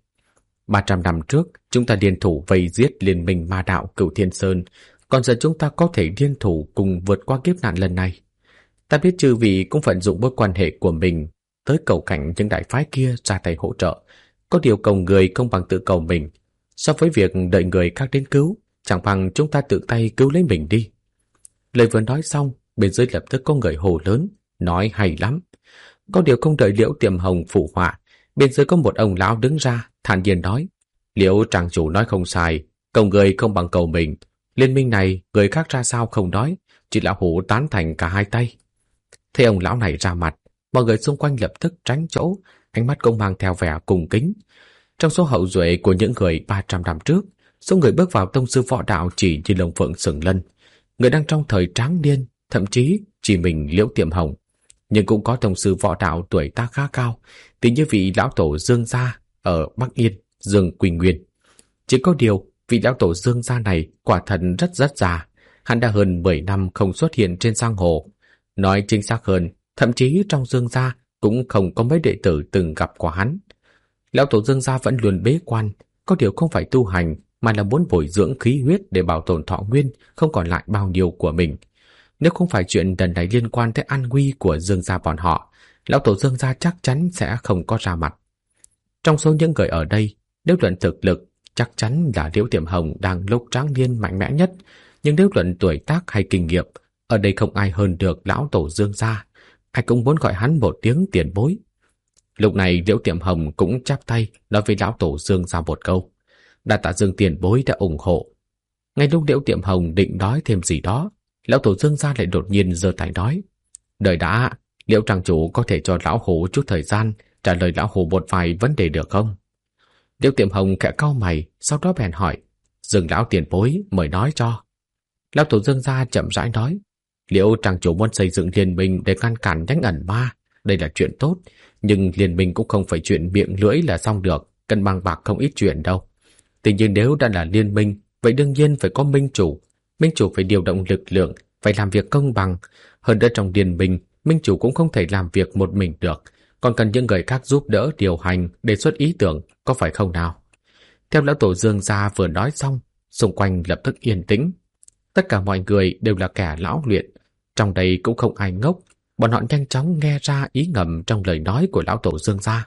300 năm trước, chúng ta liên thủ vây giết liên minh ma đạo Cửu Thiên Sơn, còn giờ chúng ta có thể liên thủ cùng vượt qua kiếp nạn lần này. Ta biết chư vị cũng vận dụng mối quan hệ của mình tới cầu cảnh những đại phái kia ra tay hỗ trợ. Có điều cầu người không bằng tự cầu mình. So với việc đợi người khác đến cứu, chẳng bằng chúng ta tự tay cứu lấy mình đi. Lời vừa nói xong, bên dưới lập tức có người hô lớn, nói hay lắm. Có điều không đợi Liễu Tiệm Hồng phụ họa, bên dưới có một ông lão đứng ra, thản nhiên nói: Liễu trang chủ nói không sai, cầu người không bằng cầu mình. Liên minh này, người khác ra sao không nói, chỉ lão hủ tán thành cả hai tay. Thấy ông lão này ra mặt, mọi người xung quanh lập tức tránh chỗ, ánh mắt cũng mang theo vẻ cung kính. Trong số hậu duệ của những người 300 năm trước, số người bước vào tông sư võ đạo chỉ như lông phượng sừng lân. Người đang trong thời tráng niên, thậm chí chỉ mình Liễu Tiệm Hồng. Nhưng cũng có tông sư võ đạo tuổi tác khá cao, tỷ như vị lão tổ Dương gia ở Bắc Yên, Dương Quỳnh Nguyên. Chỉ có điều, vị lão tổ Dương gia này quả thật rất già. Hắn đã hơn 10 năm không xuất hiện trên giang hồ. Nói chính xác hơn, thậm chí trong Dương gia cũng không có mấy đệ tử từng gặp qua hắn. Lão tổ Dương gia vẫn luôn bế quan, có điều không phải tu hành mà là muốn bồi dưỡng khí huyết để bảo tồn thọ nguyên không còn lại bao nhiêu của mình. Nếu không phải chuyện lần này liên quan tới an nguy của Dương gia bọn họ, lão tổ Dương gia chắc chắn sẽ không có ra mặt. Trong số những người ở đây, nếu luận thực lực, chắc chắn là Liễu Tiệm Hồng đang lúc tráng niên mạnh mẽ nhất, nhưng nếu luận tuổi tác hay kinh nghiệm, ở đây không ai hơn được lão tổ Dương gia. Ai cũng muốn gọi hắn một tiếng tiền bối. Lúc này Liễu Tiệm Hồng cũng chắp tay nói với lão tổ Dương gia một câu: đa tạ Dương tiền bối đã ủng hộ. Ngay lúc Liễu Tiệm Hồng định nói thêm gì đó, lão tổ Dương gia lại đột nhiên giơ tay nói: đợi đã, Liễu trang chủ có thể cho lão hủ chút thời gian trả lời lão hủ một vài vấn đề được không? Liễu Tiệm Hồng khẽ cau mày, sau đó bèn hỏi: Dương lão tiền bối mời nói cho. Lão tổ Dương gia chậm rãi nói: Liễu trang chủ muốn xây dựng liên minh để ngăn cản nhánh ẩn ma, đây là chuyện tốt, nhưng liên minh cũng không phải chuyện miệng lưỡi là xong được, cần bằng bạc không ít chuyện đâu. Tuy nhiên nếu đã là liên minh, vậy đương nhiên phải có minh chủ. Minh chủ phải điều động lực lượng, phải làm việc công bằng. Hơn nữa trong liên minh, minh chủ cũng không thể làm việc một mình được, còn cần những người khác giúp đỡ điều hành, đề xuất ý tưởng, có phải không nào? Theo lão tổ Dương gia vừa nói xong, xung quanh lập tức yên tĩnh. Tất cả mọi người đều là kẻ lão luyện, trong đây cũng không ai ngốc. Bọn họ nhanh chóng nghe ra ý ngầm trong lời nói của lão tổ Dương gia.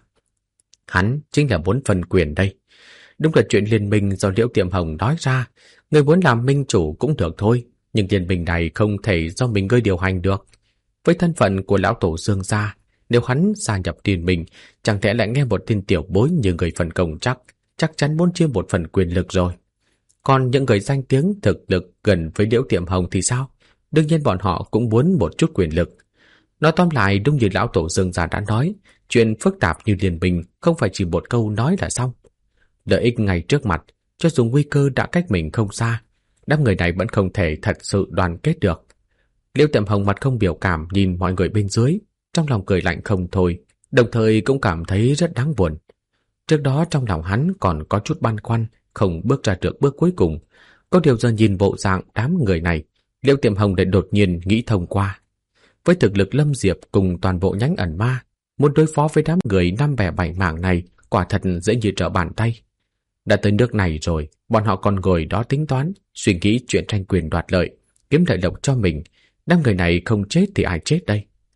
Hắn chính là muốn phân quyền đây. Đúng là chuyện liên minh do Liễu Tiệm Hồng nói ra, người muốn làm minh chủ cũng được thôi, nhưng liên minh này không thể do mình người điều hành được. Với thân phận của lão tổ Dương gia, nếu hắn gia nhập liên minh, chẳng thể lại nghe một tin tiểu bối như người phân công chắc chắn muốn chia một phần quyền lực rồi. Còn những người danh tiếng thực lực gần với Liễu Tiệm Hồng thì sao? Đương nhiên bọn họ cũng muốn một chút quyền lực. Nói tóm lại, đúng như lão tổ Dương gia đã nói, chuyện phức tạp như liên minh không phải chỉ một câu nói là xong. Lợi ích ngay trước mặt, cho dù nguy cơ đã cách mình không xa, đám người này vẫn không thể thật sự đoàn kết được. Liễu Tiệm Hồng mặt không biểu cảm nhìn mọi người bên dưới, trong lòng cười lạnh không thôi, đồng thời cũng cảm thấy rất đáng buồn. Trước đó trong lòng hắn còn có chút băn khoăn, không bước ra được bước cuối cùng. Có điều giờ nhìn bộ dạng đám người này, Liễu Tiệm Hồng lại đột nhiên nghĩ thông qua. Với thực lực Lâm Diệp cùng toàn bộ nhánh ẩn ma, muốn đối phó với đám người 5 bè 7 mảng này quả thật dễ như trở bàn tay. Đã tới nước này rồi, bọn họ còn ngồi đó tính toán, suy nghĩ chuyện tranh quyền đoạt lợi, kiếm lợi lộc cho mình. Đám người này không chết thì ai chết đây?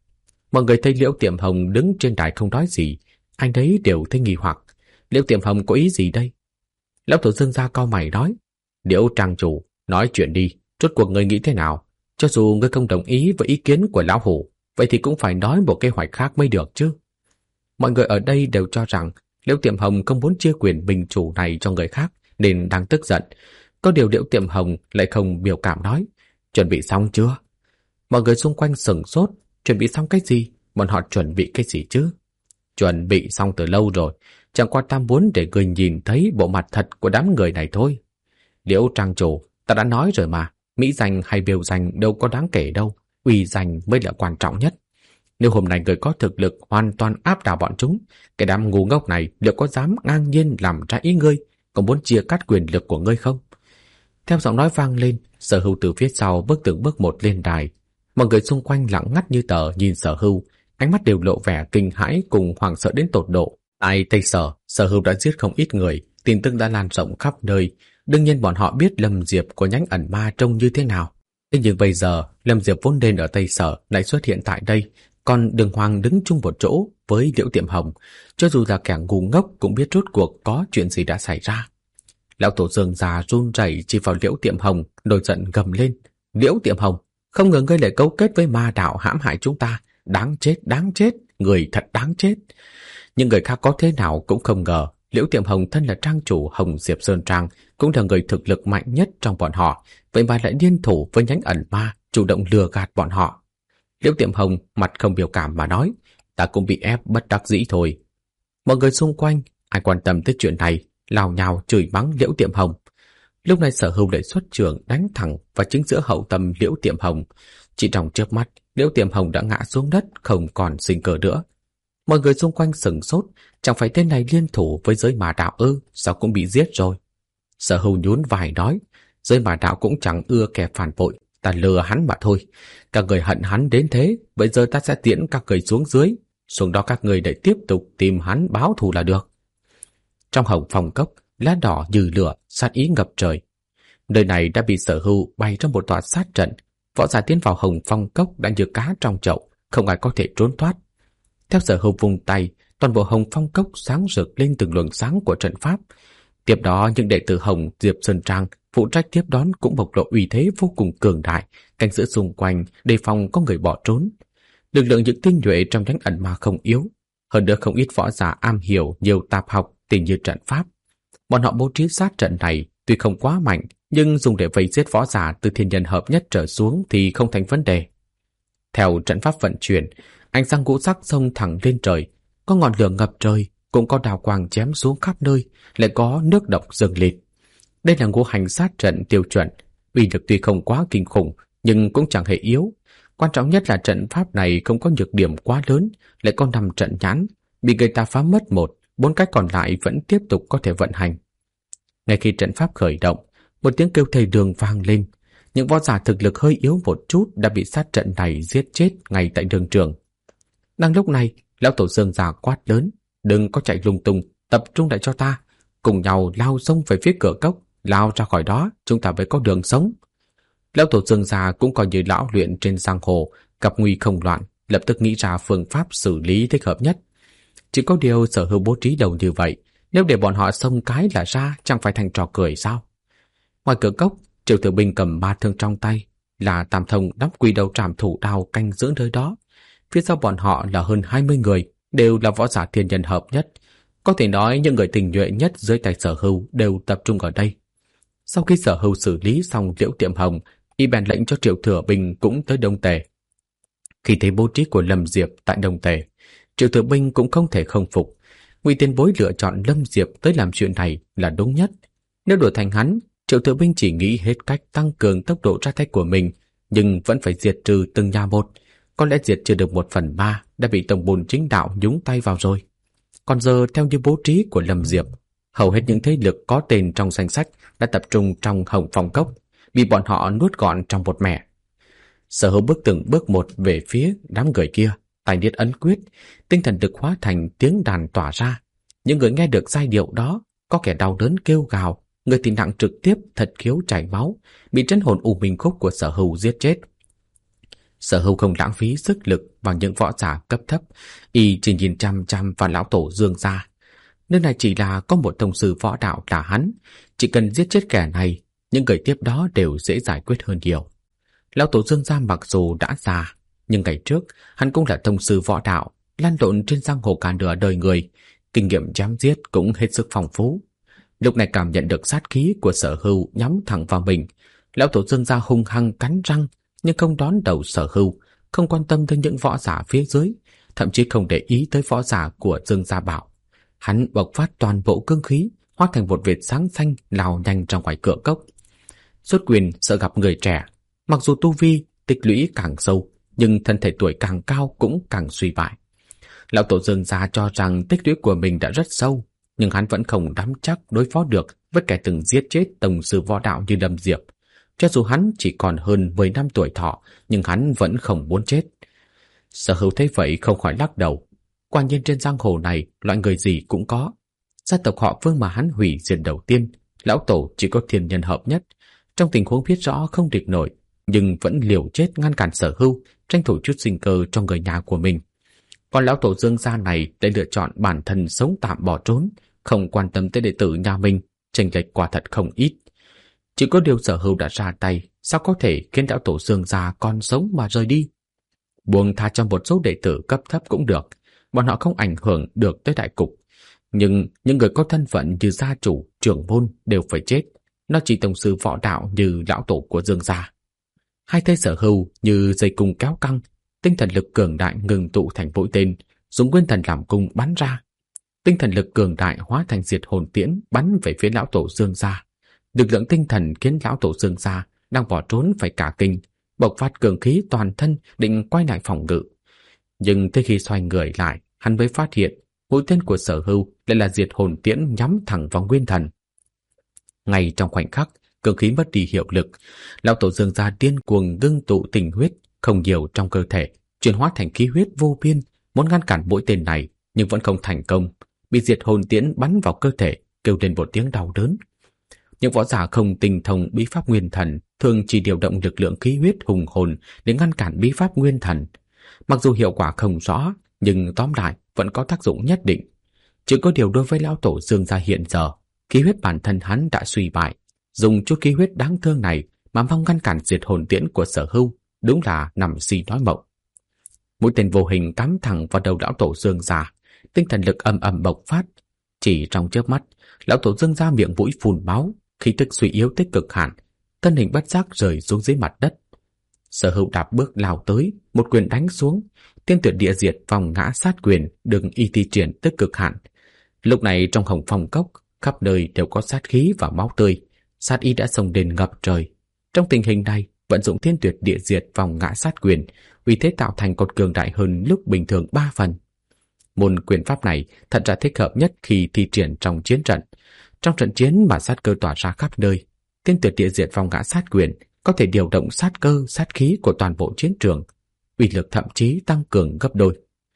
Mọi người thấy Liễu Tiệm Hồng đứng trên đài không nói gì, anh đấy đều thấy nghi hoặc. Liễu Tiệm Hồng có ý gì đây? Lão Tổ Dương Gia cau mày nói, Liễu trang chủ, nói chuyện đi, rốt cuộc ngươi nghĩ thế nào? Cho dù ngươi không đồng ý với ý kiến của lão hủ, vậy thì cũng phải nói một kế hoạch khác mới được chứ. Mọi người ở đây đều cho rằng Liễu Tiệm Hồng không muốn chia quyền bình chủ này cho người khác nên đang tức giận. Có điều Liễu Tiệm Hồng lại không biểu cảm nói, chuẩn bị xong chưa? Mọi người xung quanh sửng sốt, chuẩn bị xong cái gì? Bọn họ chuẩn bị cái gì chứ? Chuẩn bị xong từ lâu rồi, chẳng qua ta muốn để người nhìn thấy bộ mặt thật của đám người này thôi. Liễu trang chủ, ta đã nói rồi mà, mỹ danh hay biểu danh đâu có đáng kể đâu, uy danh mới là quan trọng nhất. Nếu hôm nay người có thực lực hoàn toàn áp đảo bọn chúng, cái đám ngu ngốc này liệu có dám ngang nhiên làm trái ý ngươi, có muốn chia cắt quyền lực của ngươi không? Theo giọng nói vang lên, Sở Hưu từ phía sau bước từng bước một lên đài. Mọi người xung quanh lặng ngắt như tờ nhìn Sở Hưu, ánh mắt đều lộ vẻ kinh hãi cùng hoảng sợ đến tột độ. Tại Tây Sở, Sở Hưu đã giết không ít người, tin tức đã lan rộng khắp nơi. Đương nhiên bọn họ biết Lâm Diệp của nhánh ẩn ma trông như thế nào. Thế nhưng bây giờ, Lâm Diệp vốn nên ở Tây Sở lại xuất hiện tại đây, còn Đường Hoàng đứng chung một chỗ với Liễu Tiệm Hồng, cho dù là kẻ ngu ngốc cũng biết rốt cuộc có chuyện gì đã xảy ra. Lão Tổ Dương già run rẩy chỉ vào Liễu Tiệm Hồng, nổi giận gầm lên, Liễu Tiệm Hồng, không ngờ ngươi lại cấu kết với ma đạo hãm hại chúng ta, đáng chết, người thật đáng chết. Nhưng người khác có thế nào cũng không ngờ, Liễu Tiệm Hồng thân là trang chủ Hồng Diệp Sơn Trang, cũng là người thực lực mạnh nhất trong bọn họ, vậy mà lại liên thủ với nhánh ẩn ma, chủ động lừa gạt bọn họ. Liễu Tiệm Hồng mặt không biểu cảm mà nói, ta cũng bị ép bất đắc dĩ thôi. Mọi người xung quanh, ai quan tâm tới chuyện này, lao nhào chửi mắng Liễu Tiệm Hồng. Lúc này Sở Hưu lại xuất trường đánh thẳng vào chính giữa hậu tâm Liễu Tiệm Hồng. Chỉ trong chớp mắt, Liễu Tiệm Hồng đã ngã xuống đất, không còn sinh cơ nữa. Mọi người xung quanh sửng sốt, chẳng phải tên này liên thủ với giới ma đạo ư, sao cũng bị giết rồi. Sở Hưu nhún vai nói, giới ma đạo cũng chẳng ưa kẻ phản bội, ta lừa hắn mà thôi. Các người hận hắn đến thế, bây giờ ta sẽ tiễn các người xuống dưới, xuống đó các người để tiếp tục tìm hắn báo thù là được. Trong Hồng Phong Cốc, lá đỏ như lửa, sát ý ngập trời. Nơi này đã bị Sở Hưu bày trong một tòa sát trận, võ giả tiến vào Hồng Phong Cốc đã như cá trong chậu, không ai có thể trốn thoát. Theo Sở Hưu vùng tay, toàn bộ Hồng Phong Cốc sáng rực lên từng luồng sáng của trận pháp. Tiếp đó, những đệ tử Hồng Diệp Sơn Trang phụ trách tiếp đón cũng bộc lộ uy thế vô cùng cường đại, canh giữ xung quanh đề phòng có người bỏ trốn. Lực lượng những tinh nhuệ trong nhánh ẩn ma không yếu, hơn nữa không ít võ giả am hiểu nhiều tạp học tình như trận pháp. Bọn họ bố trí sát trận này tuy không quá mạnh, nhưng dùng để vây giết võ giả từ thiên nhân hợp nhất trở xuống thì không thành vấn đề. Theo trận pháp vận chuyển, ánh sáng ngũ sắc xông thẳng lên trời, có ngọn lửa ngập trời, cũng có đào quang chém xuống khắp nơi, lại có nước độc dâng lên. Đây là ngũ hành sát trận tiêu chuẩn, uy lực tuy không quá kinh khủng, nhưng cũng chẳng hề yếu. Quan trọng nhất là trận pháp này không có nhược điểm quá lớn, lại có 5 trận nhãn, bị người ta phá mất 1, 4 cái còn lại vẫn tiếp tục có thể vận hành. Ngay khi trận pháp khởi động, một tiếng kêu thầy đường vang lên. Những võ giả thực lực hơi yếu một chút đã bị sát trận này giết chết ngay tại đường trường. Đang lúc này, Lão Tổ Dương già quát lớn, đừng có chạy lung tung, tập trung lại cho ta, cùng nhau lao xông về phía cửa cốc, lao ra khỏi đó, chúng ta mới có đường sống. Lão Tổ Dương già cũng coi như lão luyện trên giang hồ, gặp nguy không loạn, lập tức nghĩ ra phương pháp xử lý thích hợp nhất. Chỉ có điều Sở Hưu bố trí đầu như vậy, nếu để bọn họ xông cái là ra, chẳng phải thành trò cười sao? Ngoài cửa cốc, Triệu Tiểu Binh cầm 3 thương trong tay, là Tam Thông đắp quỳ đầu trảm thủ đao canh giữ nơi đó. Phía sau bọn họ là hơn 20 người, đều là võ giả thiên nhân hợp nhất. Có thể nói những người tình nhuệ nhất dưới tay Sở Hưu đều tập trung ở đây. Sau khi Sở Hưu xử lý xong Liễu Tiệm Hồng, y bèn lệnh cho Triệu Thừa Binh cũng tới Đông Tề. Khi thấy bố trí của Lâm Diệp tại Đông Tề, Triệu Thừa Binh cũng không thể không phục. Ngụy Tiền Bối lựa chọn Lâm Diệp tới làm chuyện này là đúng nhất. Nếu đổi thành hắn, Triệu Thừa Binh chỉ nghĩ hết cách tăng cường tốc độ ra tay của mình, nhưng vẫn phải diệt trừ từng nhà một. Có lẽ diệt trừ được 1/3 đã bị tổng bồn chính đạo nhúng tay vào rồi. Còn giờ theo như bố trí của Lâm Diệp, hầu hết những thế lực có tên trong danh sách đã tập trung trong Hồng Phong Cốc, bị bọn họ nuốt gọn trong một mẻ. Sở Hữu bước từng bước một về phía đám người kia, tay niết ấn quyết, tinh thần lực hóa thành tiếng đàn tỏa ra. Những người nghe được giai điệu đó, có kẻ đau đớn kêu gào, người thì nặng trực tiếp thật khiếu chảy máu, bị trấn hồn U Minh Khúc của Sở Hữu giết chết. Sở Hưu không lãng phí sức lực vào những võ giả cấp thấp, y chỉ nhìn chăm chăm vào lão tổ Dương gia. Nơi này chỉ là có một tông sư võ đạo là hắn, chỉ cần giết chết kẻ này, những người tiếp đó đều dễ giải quyết hơn nhiều. Lão tổ Dương gia mặc dù đã già, nhưng ngày trước hắn cũng là tông sư võ đạo, lăn lộn trên giang hồ cả nửa đời người, kinh nghiệm chém giết cũng hết sức phong phú. Lúc này cảm nhận được sát khí của Sở Hưu nhắm thẳng vào mình, lão tổ Dương gia hung hăng cắn răng, nhưng không đón đầu Sở Hưu, không quan tâm tới những võ giả phía dưới, thậm chí không để ý tới võ giả của Dương gia bảo. Hắn bộc phát toàn bộ cương khí, hóa thành một vệt sáng xanh lao nhanh ra ngoài cửa cốc. Xuất quyền sợ gặp người trẻ, mặc dù tu vi tích lũy càng sâu, nhưng thân thể tuổi càng cao cũng càng suy bại. Lão tổ Dương gia cho rằng tích lũy của mình đã rất sâu, nhưng hắn vẫn không nắm chắc đối phó được với kẻ từng giết chết tông sư võ đạo như Lâm Diệp. Cho dù hắn chỉ còn hơn 10 năm tuổi thọ, nhưng hắn vẫn không muốn chết. Sở Hưu thấy vậy không khỏi lắc đầu. Quả nhiên trên giang hồ này loại người gì cũng có. Gia tộc họ Vương mà hắn hủy diệt đầu tiên, lão tổ chỉ có thiên nhân hợp nhất. Trong tình huống biết rõ không địch nổi, nhưng vẫn liều chết ngăn cản Sở Hưu, tranh thủ chút sinh cơ cho người nhà của mình. Còn lão tổ Dương gia này đã lựa chọn bản thân sống tạm bỏ trốn, không quan tâm tới đệ tử nhà mình, chênh lệch quả thật không ít. Chỉ có điều Sở Hưu đã ra tay, sao có thể khiến lão tổ Dương gia còn sống mà rời đi? Buông tha cho một số đệ tử cấp thấp cũng được, bọn họ không ảnh hưởng được tới đại cục. Nhưng những người có thân phận như gia chủ, trưởng môn đều phải chết. Nó chỉ tông sư võ đạo như lão tổ của Dương gia. Hai tay Sở Hưu như dây cung kéo căng, tinh thần lực cường đại ngừng tụ thành mũi tên, dùng nguyên thần làm cung bắn ra. Tinh thần lực cường đại hóa thành diệt hồn tiễn bắn về phía lão tổ Dương gia. Lực lượng tinh thần khiến lão tổ Dương gia đang bỏ trốn phải cả kinh, bộc phát cường khí toàn thân định quay lại phòng ngự. Nhưng tới khi xoay người lại, hắn mới phát hiện mũi tên của Sở Hưu lại là diệt hồn tiễn nhắm thẳng vào nguyên thần. Ngay trong khoảnh khắc, cường khí mất đi hiệu lực, lão tổ Dương gia điên cuồng ngưng tụ tình huyết không nhiều trong cơ thể, chuyển hóa thành khí huyết vô biên, muốn ngăn cản mũi tên này nhưng vẫn không thành công, bị diệt hồn tiễn bắn vào cơ thể, kêu lên một tiếng đau đớn. Những võ giả không tinh thông bí pháp nguyên thần thường chỉ điều động lực lượng khí huyết hùng hồn để ngăn cản bí pháp nguyên thần. Mặc dù hiệu quả không rõ, nhưng tóm lại vẫn có tác dụng nhất định. Chỉ có điều đối với lão tổ Dương gia hiện giờ, khí huyết bản thân hắn đã suy bại, dùng chút khí huyết đáng thương này mà mong ngăn cản diệt hồn tiễn của Sở Hưu, đúng là nằm si nói mộng. Mũi tên vô hình cắm thẳng vào đầu lão tổ Dương gia, tinh thần lực ầm ầm bộc phát. Chỉ trong chớp mắt, lão tổ Dương gia miệng mũi phun máu, khí tức suy yếu tới cực hạn, thân hình bất giác rơi xuống dưới mặt đất. Sở Hưu đạp bước lao tới, một quyền đánh xuống, tiên tuyệt địa diệt vòng ngã sát quyền đừng y thi triển tới cực hạn. Lúc này trong Hồng Phong cốc, khắp nơi đều có sát khí và máu tươi, sát ý đã xông lên ngập trời. Trong tình hình này, vận dụng tiên tuyệt địa diệt vòng ngã sát quyền, uy thế tạo thành còn cường đại hơn lúc bình thường 3 phần. Môn quyền pháp này thật ra thích hợp nhất khi thi triển trong chiến trận. Trong trận chiến mà sát cơ tỏa ra khắp nơi, tiên tuyệt địa diệt vòng ngã sát quyền có thể điều động sát cơ, sát khí của toàn bộ chiến trường, uy lực thậm chí tăng cường gấp đôi.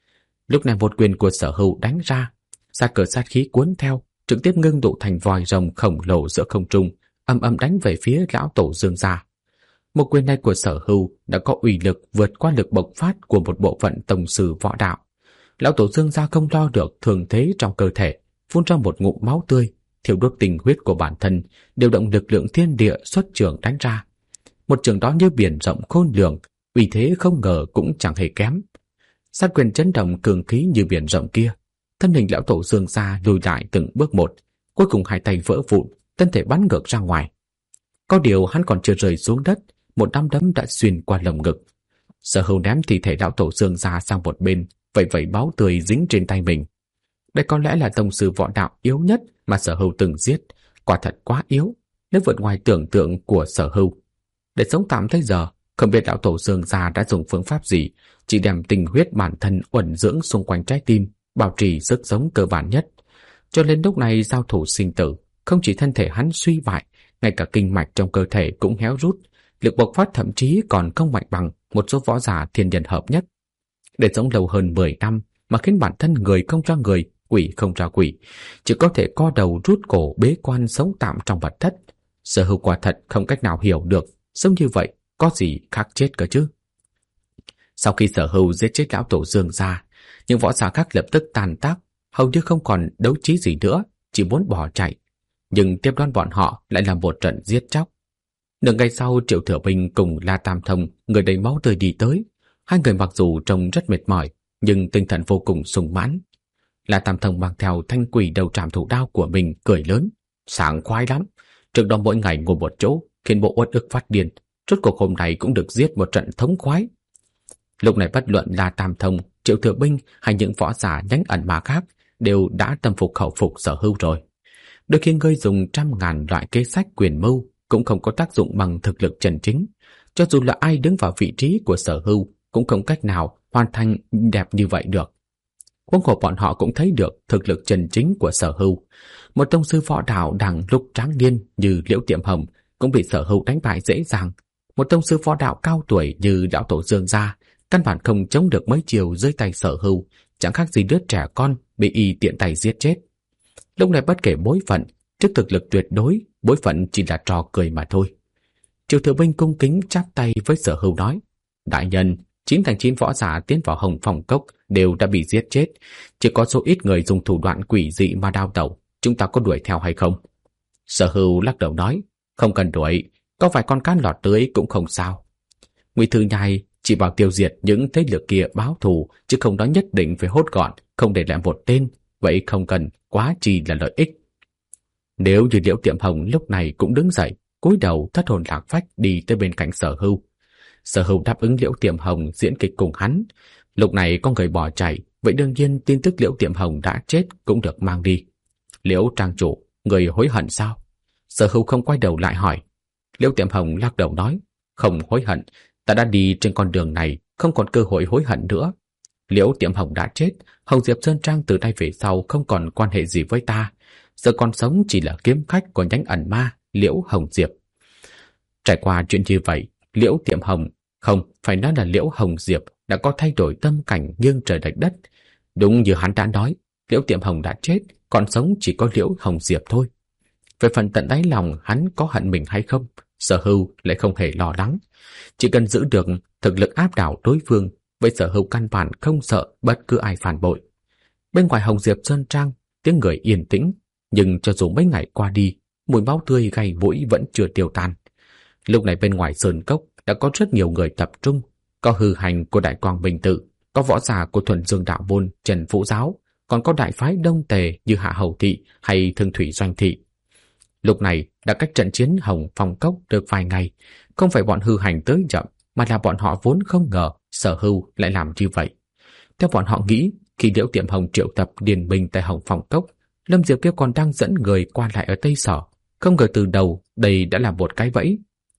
Lúc này một quyền của Sở Hưu đánh ra, sát cơ sát khí cuốn theo, trực tiếp ngưng tụ thành vòi rồng khổng lồ giữa không trung, ầm ầm đánh về phía lão tổ Dương gia. Một quyền này của Sở Hưu đã có uy lực vượt qua lực bộc phát của một bộ phận tông sư võ đạo. Lão tổ Dương gia không lo được thường thế trong cơ thể, phun ra một ngụm máu tươi, thiêu đốt tình huyết của bản thân, điều động lực lượng thiên địa xuất trường đánh ra. Một trường đó như biển rộng khôn lường, uy thế không ngờ cũng chẳng hề kém. Sát quyền chấn động cường khí như biển rộng kia, thân hình lão tổ Dương gia lùi lại từng bước một, cuối cùng hai tay vỡ vụn, thân thể bắn ngược ra ngoài. Có điều hắn còn chưa rơi xuống đất, một nắm đấm đã xuyên qua lồng ngực. Sở Hưu ném thi thể lão tổ Dương gia sang một bên, vẩy vẩy máu tươi dính trên tay mình. Đây có lẽ là tông sư võ đạo yếu nhất mà Sở Hưu từng giết, quả thật quá yếu, nếu vượt ngoài tưởng tượng của Sở Hưu. Để sống tạm tới giờ, không biết lão tổ Dương gia đã dùng phương pháp gì, chỉ đem tình huyết bản thân uẩn dưỡng xung quanh trái tim, bảo trì sức sống cơ bản nhất. Cho nên lúc này giao thủ sinh tử, không chỉ thân thể hắn suy bại, ngay cả kinh mạch trong cơ thể cũng héo rút, lực bộc phát thậm chí còn không mạnh bằng một số võ giả thiên nhân hợp nhất. Để sống lâu hơn 10 năm mà khiến bản thân người không ra người, quỷ không ra quỷ, chỉ có thể co đầu rút cổ bế quan sống tạm trong mật thất. Sở Hưu quả thật không cách nào hiểu được, sống như vậy có gì khác chết cơ chứ. Sau khi Sở Hưu giết chết lão tổ Dương gia, những võ giả khác lập tức tàn tác, hầu như không còn đấu trí gì nữa, chỉ muốn bỏ chạy. Nhưng tiếp đoán bọn họ lại là một trận giết chóc. Nửa ngày sau, Triệu Thừa Binh cùng La Tam Thông, người đầy máu tươi đi tới. Hai người mặc dù trông rất mệt mỏi, nhưng tinh thần vô cùng sung mãn. La Tam Thông mang theo thanh quỷ đầu trảm thủ đao của mình, cười lớn: sảng khoái lắm. Trước đó mỗi ngày ngồi một chỗ khiến bộ uất ức phát điên, rốt cuộc hôm nay cũng được giết một trận thống khoái. Lúc này bất luận là Tam Thông, Triệu Thừa Binh hay những võ giả nhánh ẩn mà khác đều đã tâm phục khẩu phục Sở Hưu rồi. Đôi khi ngươi dùng trăm ngàn loại kế sách quyền mưu cũng không có tác dụng bằng thực lực chân chính. Cho dù là ai đứng vào vị trí của Sở Hưu cũng không cách nào hoàn thành đẹp như vậy được. Huống hồ bọn họ cũng thấy được thực lực chân chính của Sở Hưu. Một tông sư võ đạo đang lúc tráng niên như Liễu Tiệm Hồng cũng bị Sở Hưu đánh bại dễ dàng. Một tông sư võ đạo cao tuổi như lão tổ Dương gia căn bản không chống được mấy chiều dưới tay Sở Hưu, chẳng khác gì đứa trẻ con bị y tiện tay giết chết. Lúc này bất kể bối phận, trước thực lực tuyệt đối, bối phận chỉ là trò cười mà thôi. Triệu Thừa Binh cung kính chắp tay với Sở Hưu nói: đại nhân, 9 thành 9 võ giả tiến vào Hồng Phong Cốc đều đã bị giết chết, chỉ có số ít người dùng thủ đoạn quỷ dị mà đao tẩu, chúng ta có đuổi theo hay không? Sở Hưu lắc đầu nói: không cần đuổi, có vài con cá lọt tưới cũng không sao. Ngụy Thư Nhai chỉ bảo tiêu diệt những thế lực kia báo thù, chứ không nói nhất định phải hốt gọn, không để lại một tên, vậy không cần quá chi là lợi ích. Nếu như Liễu Tiệm Hồng lúc này cũng đứng dậy, cúi đầu thất hồn lạc phách đi tới bên cạnh Sở Hưu. Sở Hưu đáp ứng Liễu Tiệm Hồng diễn kịch cùng hắn. Lúc này có người bỏ chạy, vậy đương nhiên tin tức Liễu Tiệm Hồng đã chết cũng được mang đi. Liễu trang chủ, người hối hận sao? Sở Hưu không quay đầu lại hỏi. Liễu Tiệm Hồng lắc đầu nói: không hối hận, ta đã đi trên con đường này, không còn cơ hội hối hận nữa. Liễu Tiệm Hồng đã chết, Hồng Diệp Sơn Trang từ nay về sau không còn quan hệ gì với ta. Giờ còn sống chỉ là kiếm khách của nhánh ẩn ma Liễu Hồng Diệp. Trải qua chuyện như vậy, Liễu Tiệm Hồng, không phải nói là Liễu Hồng Diệp, đã có thay đổi tâm cảnh nghiêng trời lệch đất. Đúng như hắn đã nói, Liễu Tiệm Hồng đã chết, còn sống chỉ có Liễu Hồng Diệp thôi. Về phần tận đáy lòng hắn có hận mình hay không, Sở Hưu lại không hề lo lắng. Chỉ cần giữ được thực lực áp đảo đối phương, với Sở Hưu căn bản không sợ bất cứ ai phản bội. Bên ngoài Hồng Diệp Sơn Trang, tiếng người yên tĩnh, nhưng cho dù mấy ngày qua đi, mùi máu tươi gay mũi vẫn chưa tiêu tan. Lúc này bên ngoài sơn cốc đã có rất nhiều người tập trung, có hư hành của Đại Quang Minh Tự, có võ giả của Thuần Dương Đạo Môn, Trần Vũ Giáo, còn có đại phái Đông Tề như Hạ Hầu Thị hay Thương Thủy Doanh Thị. Lúc này đã cách trận chiến Hồng Phong Cốc được vài ngày, không phải bọn hư hành tới chậm, mà là bọn họ vốn không ngờ Sở Hưu lại làm như vậy. Theo bọn họ nghĩ, khi Liễu Tiệm Hồng triệu tập điền binh tại Hồng Phong Cốc, Lâm Diệp kia còn đang dẫn người qua lại ở Tây Sở, không ngờ từ đầu đây đã là một cái bẫy.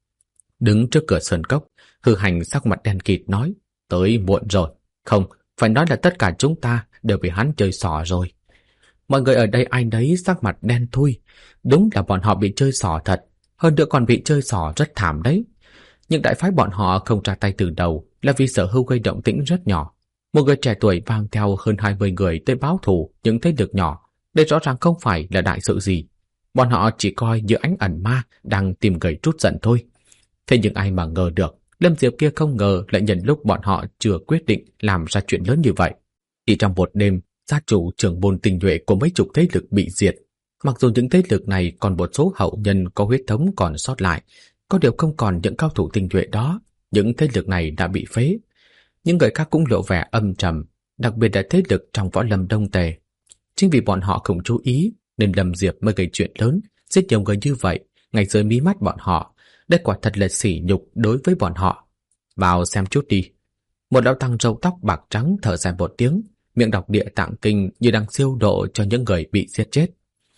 Đứng trước cửa sơn cốc, hư hành sắc mặt đen kịt nói: tới muộn rồi. Không, phải nói là tất cả chúng ta đều bị hắn chơi xỏ rồi. Mọi người ở đây ai nấy sắc mặt đen thui. Đúng là bọn họ bị chơi xỏ thật, hơn nữa còn bị chơi xỏ rất thảm đấy. Nhưng đại phái bọn họ không ra tay từ đầu là vì Sở Hưu gây động tĩnh rất nhỏ. Một người trẻ tuổi mang theo hơn 20 người tới báo thù những thế lực nhỏ, đây rõ ràng không phải là đại sự gì. Bọn họ chỉ coi như ánh ẩn ma đang tìm người trút giận thôi. Thế nhưng ai mà ngờ được, Lâm Diệp kia không ngờ lại nhân lúc bọn họ chưa quyết định làm ra chuyện lớn như vậy. Chỉ trong một đêm, gia chủ trưởng môn tinh nhuệ của mấy chục thế lực bị diệt. Mặc dù những thế lực này còn một số hậu nhân có huyết thống còn sót lại, có điều không còn những cao thủ tinh nhuệ đó, những thế lực này đã bị phế. Những người khác cũng lộ vẻ âm trầm, đặc biệt là thế lực trong võ lâm Đông Tề. Chính vì bọn họ không chú ý nên Lâm Diệp mới gây chuyện lớn, giết nhiều người như vậy ngay dưới mí mắt bọn họ. Đây quả thật là sỉ nhục đối với bọn họ. Vào xem chút đi. Một lão tăng râu tóc bạc trắng thở dài một tiếng, miệng đọc địa tạng kinh như đang siêu độ cho những người bị giết chết.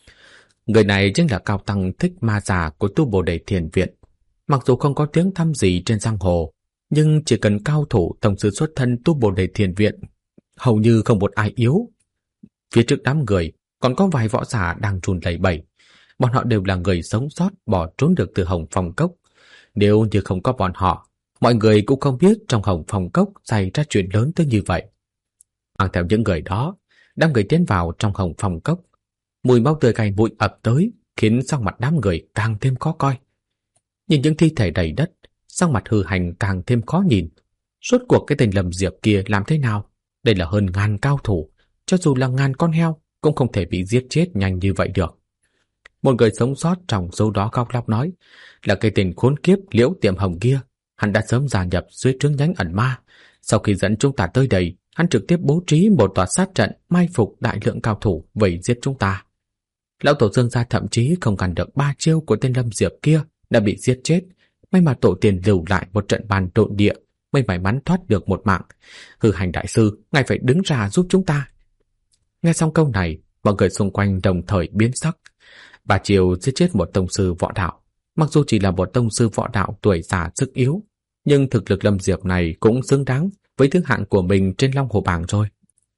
Người này chính là cao tăng Thích Ma Già của Tu Bồ Đề Thiền Viện. Mặc dù không có tiếng tăm gì trên giang hồ, nhưng chỉ cần cao thủ tổng sư xuất thân Tu Bồ Đề Thiền Viện, hầu như không một ai yếu. Phía trước đám người còn có vài võ giả đang run lẩy bẩy. Bọn họ đều là người sống sót bỏ trốn được từ Hồng Phong Cốc. Nếu như không có bọn họ, mọi người cũng không biết trong Hồng Phong Cốc xảy ra chuyện lớn tới như vậy. Mang theo những người đó, đám người tiến vào trong Hồng Phong Cốc. Mùi máu tươi cay bụi ập tới, khiến sắc mặt đám người càng thêm khó coi. Nhìn những thi thể đầy đất, sắc mặt hư hành càng thêm khó nhìn. Rốt cuộc cái tên Lâm Diệp kia làm thế nào? Đây là hơn ngàn cao thủ, cho dù là ngàn con heo cũng không thể bị giết chết nhanh như vậy được. Một người sống sót trong số đó khóc lóc nói, là cái tên khốn kiếp Liễu Tiệm Hồng kia, hắn đã sớm gia nhập dưới trướng nhánh ẩn ma. Sau khi dẫn chúng ta tới đây, hắn trực tiếp bố trí một tòa sát trận mai phục đại lượng cao thủ vây giết chúng ta. Lão tổ Dương gia thậm chí không ngăn được 3 chiêu của tên Lâm Diệp kia đã bị giết chết. May mà tổ tiên lưu lại một trận bàn độn địa mới may mắn thoát được một mạng. Hư Hành đại sư, ngài phải đứng ra giúp chúng ta. Nghe xong câu này, mọi người xung quanh đồng thời biến sắc. 3 chiêu giết chết một tông sư võ đạo. Mặc dù chỉ là một tông sư võ đạo tuổi già sức yếu, nhưng thực lực Lâm Diệp này cũng xứng đáng với thứ hạng của mình trên Long Hồ Bảng rồi.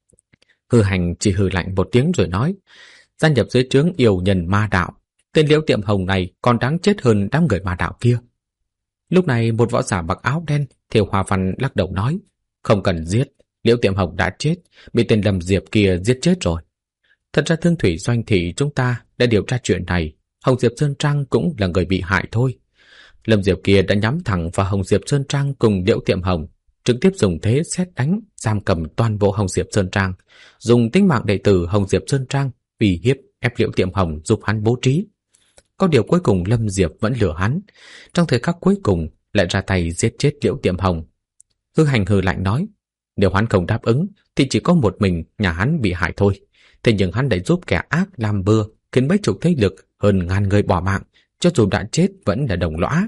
Hư Hành chỉ hừ lạnh một tiếng rồi nói, gia nhập dưới trướng yêu nhân ma đạo, tên Liễu Tiệm Hồng này còn đáng chết hơn đám người ma đạo kia. Lúc này một võ giả mặc áo đen thêu hoa văn lắc đầu nói, không cần giết, Liễu Tiệm Hồng đã chết, bị tên Lâm Diệp kia giết chết rồi. Thật ra Thương Thủy Doanh Thị chúng ta đã điều tra chuyện này, Hồng Diệp Sơn Trang cũng là người bị hại thôi. Lâm Diệp kia đã nhắm thẳng vào Hồng Diệp Sơn Trang cùng Liễu Tiệm Hồng, trực tiếp dùng thế sét đánh, giam cầm toàn bộ Hồng Diệp Sơn Trang, dùng tính mạng đệ tử Hồng Diệp Sơn Trang uy hiếp ép Liễu Tiệm Hồng giúp hắn bố trí. Có điều cuối cùng Lâm Diệp vẫn lừa hắn, trong thời khắc cuối cùng lại ra tay giết chết Liễu Tiệm Hồng. Hư Hành hừ lạnh nói, nếu hắn không đáp ứng thì chỉ có một mình nhà hắn bị hại thôi. Thế nhưng hắn lại giúp kẻ ác làm bừa, khiến mấy chục thế lực hơn ngàn người bỏ mạng, cho dù đã chết vẫn là đồng lõa.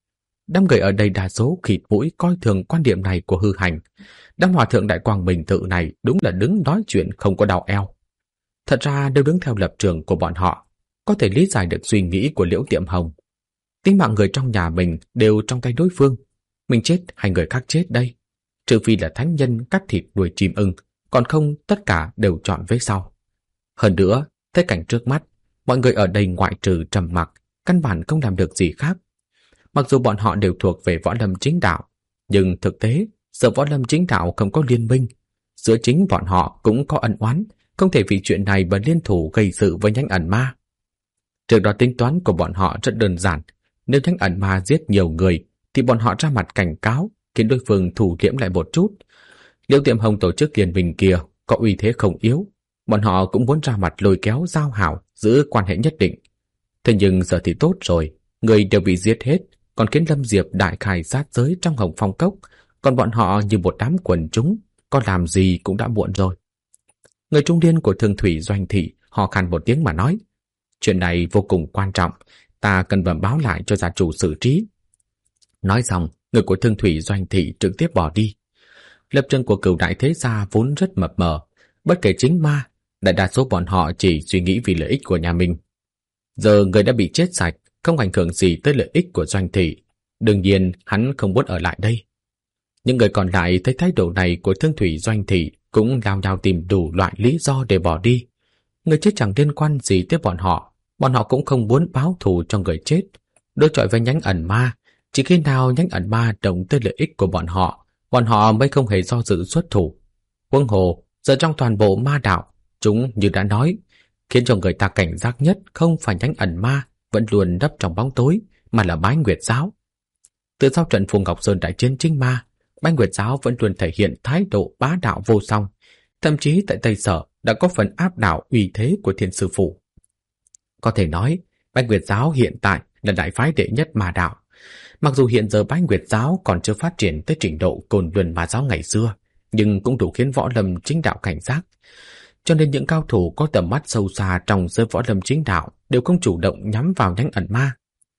Đám người ở đây đa số khịt mũi coi thường quan điểm này của Hư Hành. Đám hòa thượng Đại Quang Minh Tự này đúng là đứng nói chuyện không có đầu eo. Thật ra nếu đứng theo lập trường của bọn họ, có thể lý giải được suy nghĩ của Liễu Tiệm Hồng. Tính mạng người trong nhà mình đều trong tay đối phương, mình chết hay người khác chết đây? Trừ phi là thánh nhân cắt thịt đuổi chim ưng, còn không tất cả đều chọn vế sau. Hơn nữa, thấy cảnh trước mắt, mọi người ở đây ngoại trừ trầm mặc, căn bản không làm được gì khác. Mặc dù bọn họ đều thuộc về võ lâm chính đạo, nhưng thực tế, giờ võ lâm chính đạo không có liên minh. Giữa chính bọn họ cũng có ân oán, không thể vì chuyện này mà liên thủ gây sự với nhánh ẩn ma. Trước đó tính toán của bọn họ rất đơn giản, nếu nhánh ẩn ma giết nhiều người, thì bọn họ ra mặt cảnh cáo, khiến đối phương thủ liễm lại một chút. Liễu Tiệm Hồng tổ chức liên minh kia có uy thế không yếu, bọn họ cũng muốn ra mặt lôi kéo giao hảo, giữ quan hệ nhất định. Thế nhưng giờ thì tốt rồi, người đều bị giết hết, còn khiến Lâm Diệp đại khai sát giới trong Hồng Phong Cốc, còn bọn họ như một đám quần chúng, có làm gì cũng đã muộn rồi. Người trung niên của Thương Thủy Doanh Thị họ khan một tiếng mà nói, chuyện này vô cùng quan trọng, ta cần bẩm báo lại cho gia chủ xử trí. Nói xong, người của Thương Thủy Doanh Thị trực tiếp bỏ đi. Lập trường của Cửu đại thế gia vốn rất mập mờ, bất kể chính ma, đại đa số bọn họ chỉ suy nghĩ vì lợi ích của nhà mình. Giờ người đã bị chết sạch, không ảnh hưởng gì tới lợi ích của Doanh Thị, đương nhiên hắn không muốn ở lại đây. Những người còn lại thấy thái độ này của Thương Thủy Doanh Thị cũng lao nhau tìm đủ loại lý do để bỏ đi. Người chết chẳng liên quan gì tới bọn họ cũng không muốn báo thù cho người chết. Đối chọi với nhánh ẩn ma, chỉ khi nào nhánh ẩn ma động tới lợi ích của bọn họ mới không hề do dự xuất thủ. Huống hồ, giờ trong toàn bộ ma đạo, chúng như đã nói, khiến cho người ta cảnh giác nhất không phải nhánh ẩn ma vẫn luôn nấp trong bóng tối, mà là Bái Nguyệt Giáo. Từ sau trận Phù Ngọc Sơn đại chiến chính ma, Bái Nguyệt Giáo vẫn luôn thể hiện thái độ bá đạo vô song, thậm chí tại Tây Sở đã có phần áp đảo uy thế của Thiên Sư Phủ. Có thể nói, Bái Nguyệt Giáo hiện tại là đại phái đệ nhất ma đạo. Mặc dù hiện giờ Bái Nguyệt Giáo còn chưa phát triển tới trình độ Côn Luân Ma Giáo ngày xưa, nhưng cũng đủ khiến võ lâm chính đạo cảnh giác. Cho nên những cao thủ có tầm mắt sâu xa trong giới võ lâm chính đạo đều không chủ động nhắm vào nhánh ẩn ma.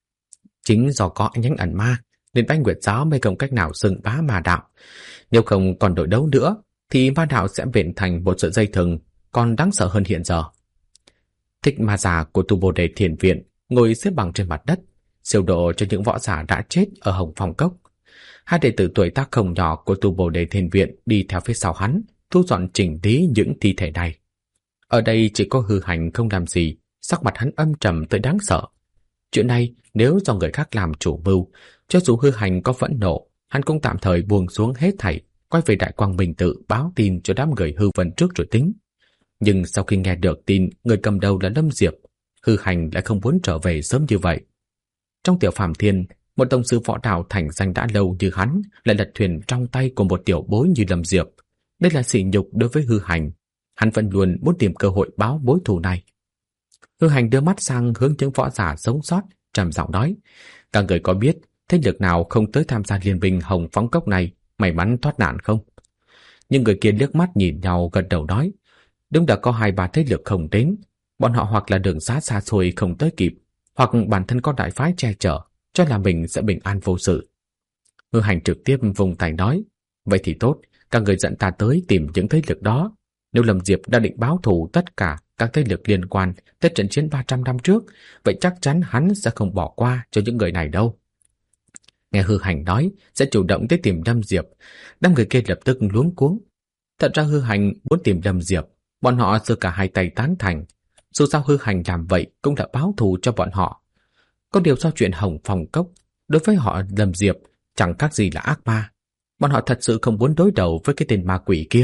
Chính do có nhánh ẩn ma nên Bái Nguyệt Giáo mới không cách nào xưng bá ma đạo. Nếu không còn đội đấu nữa thì ma đạo sẽ biến thành một sợi dây thừng còn đáng sợ hơn hiện giờ. Thích Ma già của Tu Bồ Đề Thiền Viện ngồi xếp bằng trên mặt đất, siêu độ cho những võ giả đã chết ở Hồng Phong Cốc. Hai đệ tử tuổi tác không nhỏ của Tu Bồ Đề Thiền Viện đi theo phía sau hắn, thu dọn chỉnh lý những thi thể này. Ở đây chỉ có Hư Hành không làm gì, sắc mặt hắn âm trầm tới đáng sợ. Chuyện này nếu do người khác làm chủ mưu, cho dù Hư Hành có phẫn nộ, hắn cũng tạm thời buông xuống hết thảy, quay về Đại Quang Minh Tự báo tin cho đám người Hư Vân trước rồi tính. Nhưng sau khi nghe được tin người cầm đầu là Lâm Diệp, Hư Hành lại không muốn trở về sớm như vậy. Trong Tiểu Phàm Thiên, một tông sư võ đạo thành danh đã lâu như hắn lại lật thuyền trong tay của một tiểu bối như Lâm Diệp. Đây là sỉ nhục đối với Hư Hành. Hắn vẫn luôn muốn tìm cơ hội báo mối thù này. Hư Hành đưa mắt sang hướng những võ giả sống sót, trầm giọng nói: các người có biết thế lực nào không tới tham gia liên minh Hồng Phóng Cốc này may mắn thoát nạn không? Nhưng người kia liếc mắt nhìn nhau gật đầu nói: đúng là có 2-3 thế lực không đến. Bọn họ hoặc là đường xá xa xôi không tới kịp, hoặc bản thân có đại phái che chở, cho là mình sẽ bình an vô sự. Hư Hành trực tiếp vùng tay nói: vậy thì tốt, các người dẫn ta tới tìm những thế lực đó. Nếu Lâm Diệp đã định báo thù tất cả các thế lực liên quan tới trận chiến 300 năm trước, vậy chắc chắn hắn sẽ không bỏ qua cho những người này đâu. Nghe Hư Hành nói sẽ chủ động tới tìm Lâm Diệp, đám người kia lập tức luống cuống. Thật ra Hư Hành muốn tìm Lâm Diệp, bọn họ giơ cả hai tay tán thành. Dù sao Hư Hành làm vậy cũng đã báo thù cho bọn họ. Có điều sau chuyện Hồng Phong Cốc, đối với họ Lâm Diệp chẳng khác gì là ác ma. Bọn họ thật sự không muốn đối đầu với cái tên ma quỷ kia.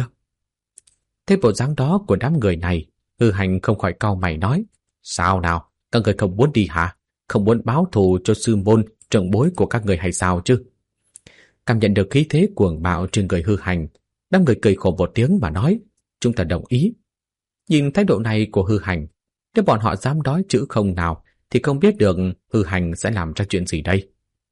Thế bộ dáng đó của đám người này, Hư Hành không khỏi cau mày nói: sao nào, các người không muốn đi hả? Không muốn báo thù cho sư môn trưởng bối của các người hay sao chứ? Cảm nhận được khí thế cuồng bạo trên người Hư Hành, đám người cười khổ một tiếng mà nói: chúng ta đồng ý. Nhìn thái độ này của Hư Hành, nếu bọn họ dám nói chữ không nào thì không biết được Hư Hành sẽ làm ra chuyện gì đây.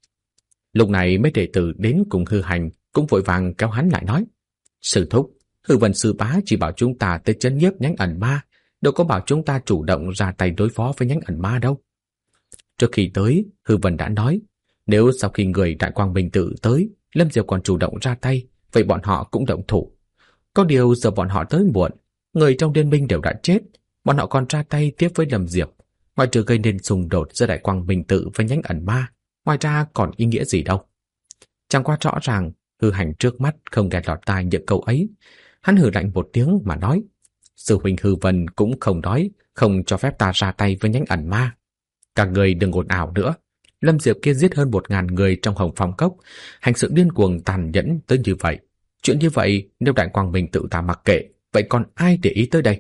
Lúc này mấy đệ tử đến cùng Hư Hành cũng vội vàng kéo hắn lại nói: sư thúc, Hư Vân sư bá chỉ bảo chúng ta tới trấn nhiếp nhánh ẩn ma, đâu có bảo chúng ta chủ động ra tay đối phó với nhánh ẩn ma đâu. Trước khi tới, Hư Vân đã nói, nếu sau khi người Đại Quang Minh Tự tới, Lâm Diệp còn chủ động ra tay, vậy bọn họ cũng động thủ. Có điều giờ bọn họ tới muộn, người trong liên minh đều đã chết, bọn họ còn ra tay tiếp với Lâm Diệp, ngoài trừ gây nên xung đột giữa Đại Quang Minh Tự với nhánh ẩn ma, ngoài ra còn ý nghĩa gì đâu. Chẳng qua rõ ràng, Hư Hành trước mắt không nghe lọt tai những câu ấy. Hắn hừ lạnh một tiếng mà nói: sư huynh Hư Vân cũng không nói không cho phép ta ra tay với nhánh ẩn ma. Các người đừng ồn ào nữa. Lâm Diệp kia giết hơn 1000 người trong Hồng Phong Cốc, hành sự điên cuồng tàn nhẫn tới như vậy. Chuyện như vậy nếu Đại Quang Minh Tự ta mặc kệ, vậy còn ai để ý tới đây?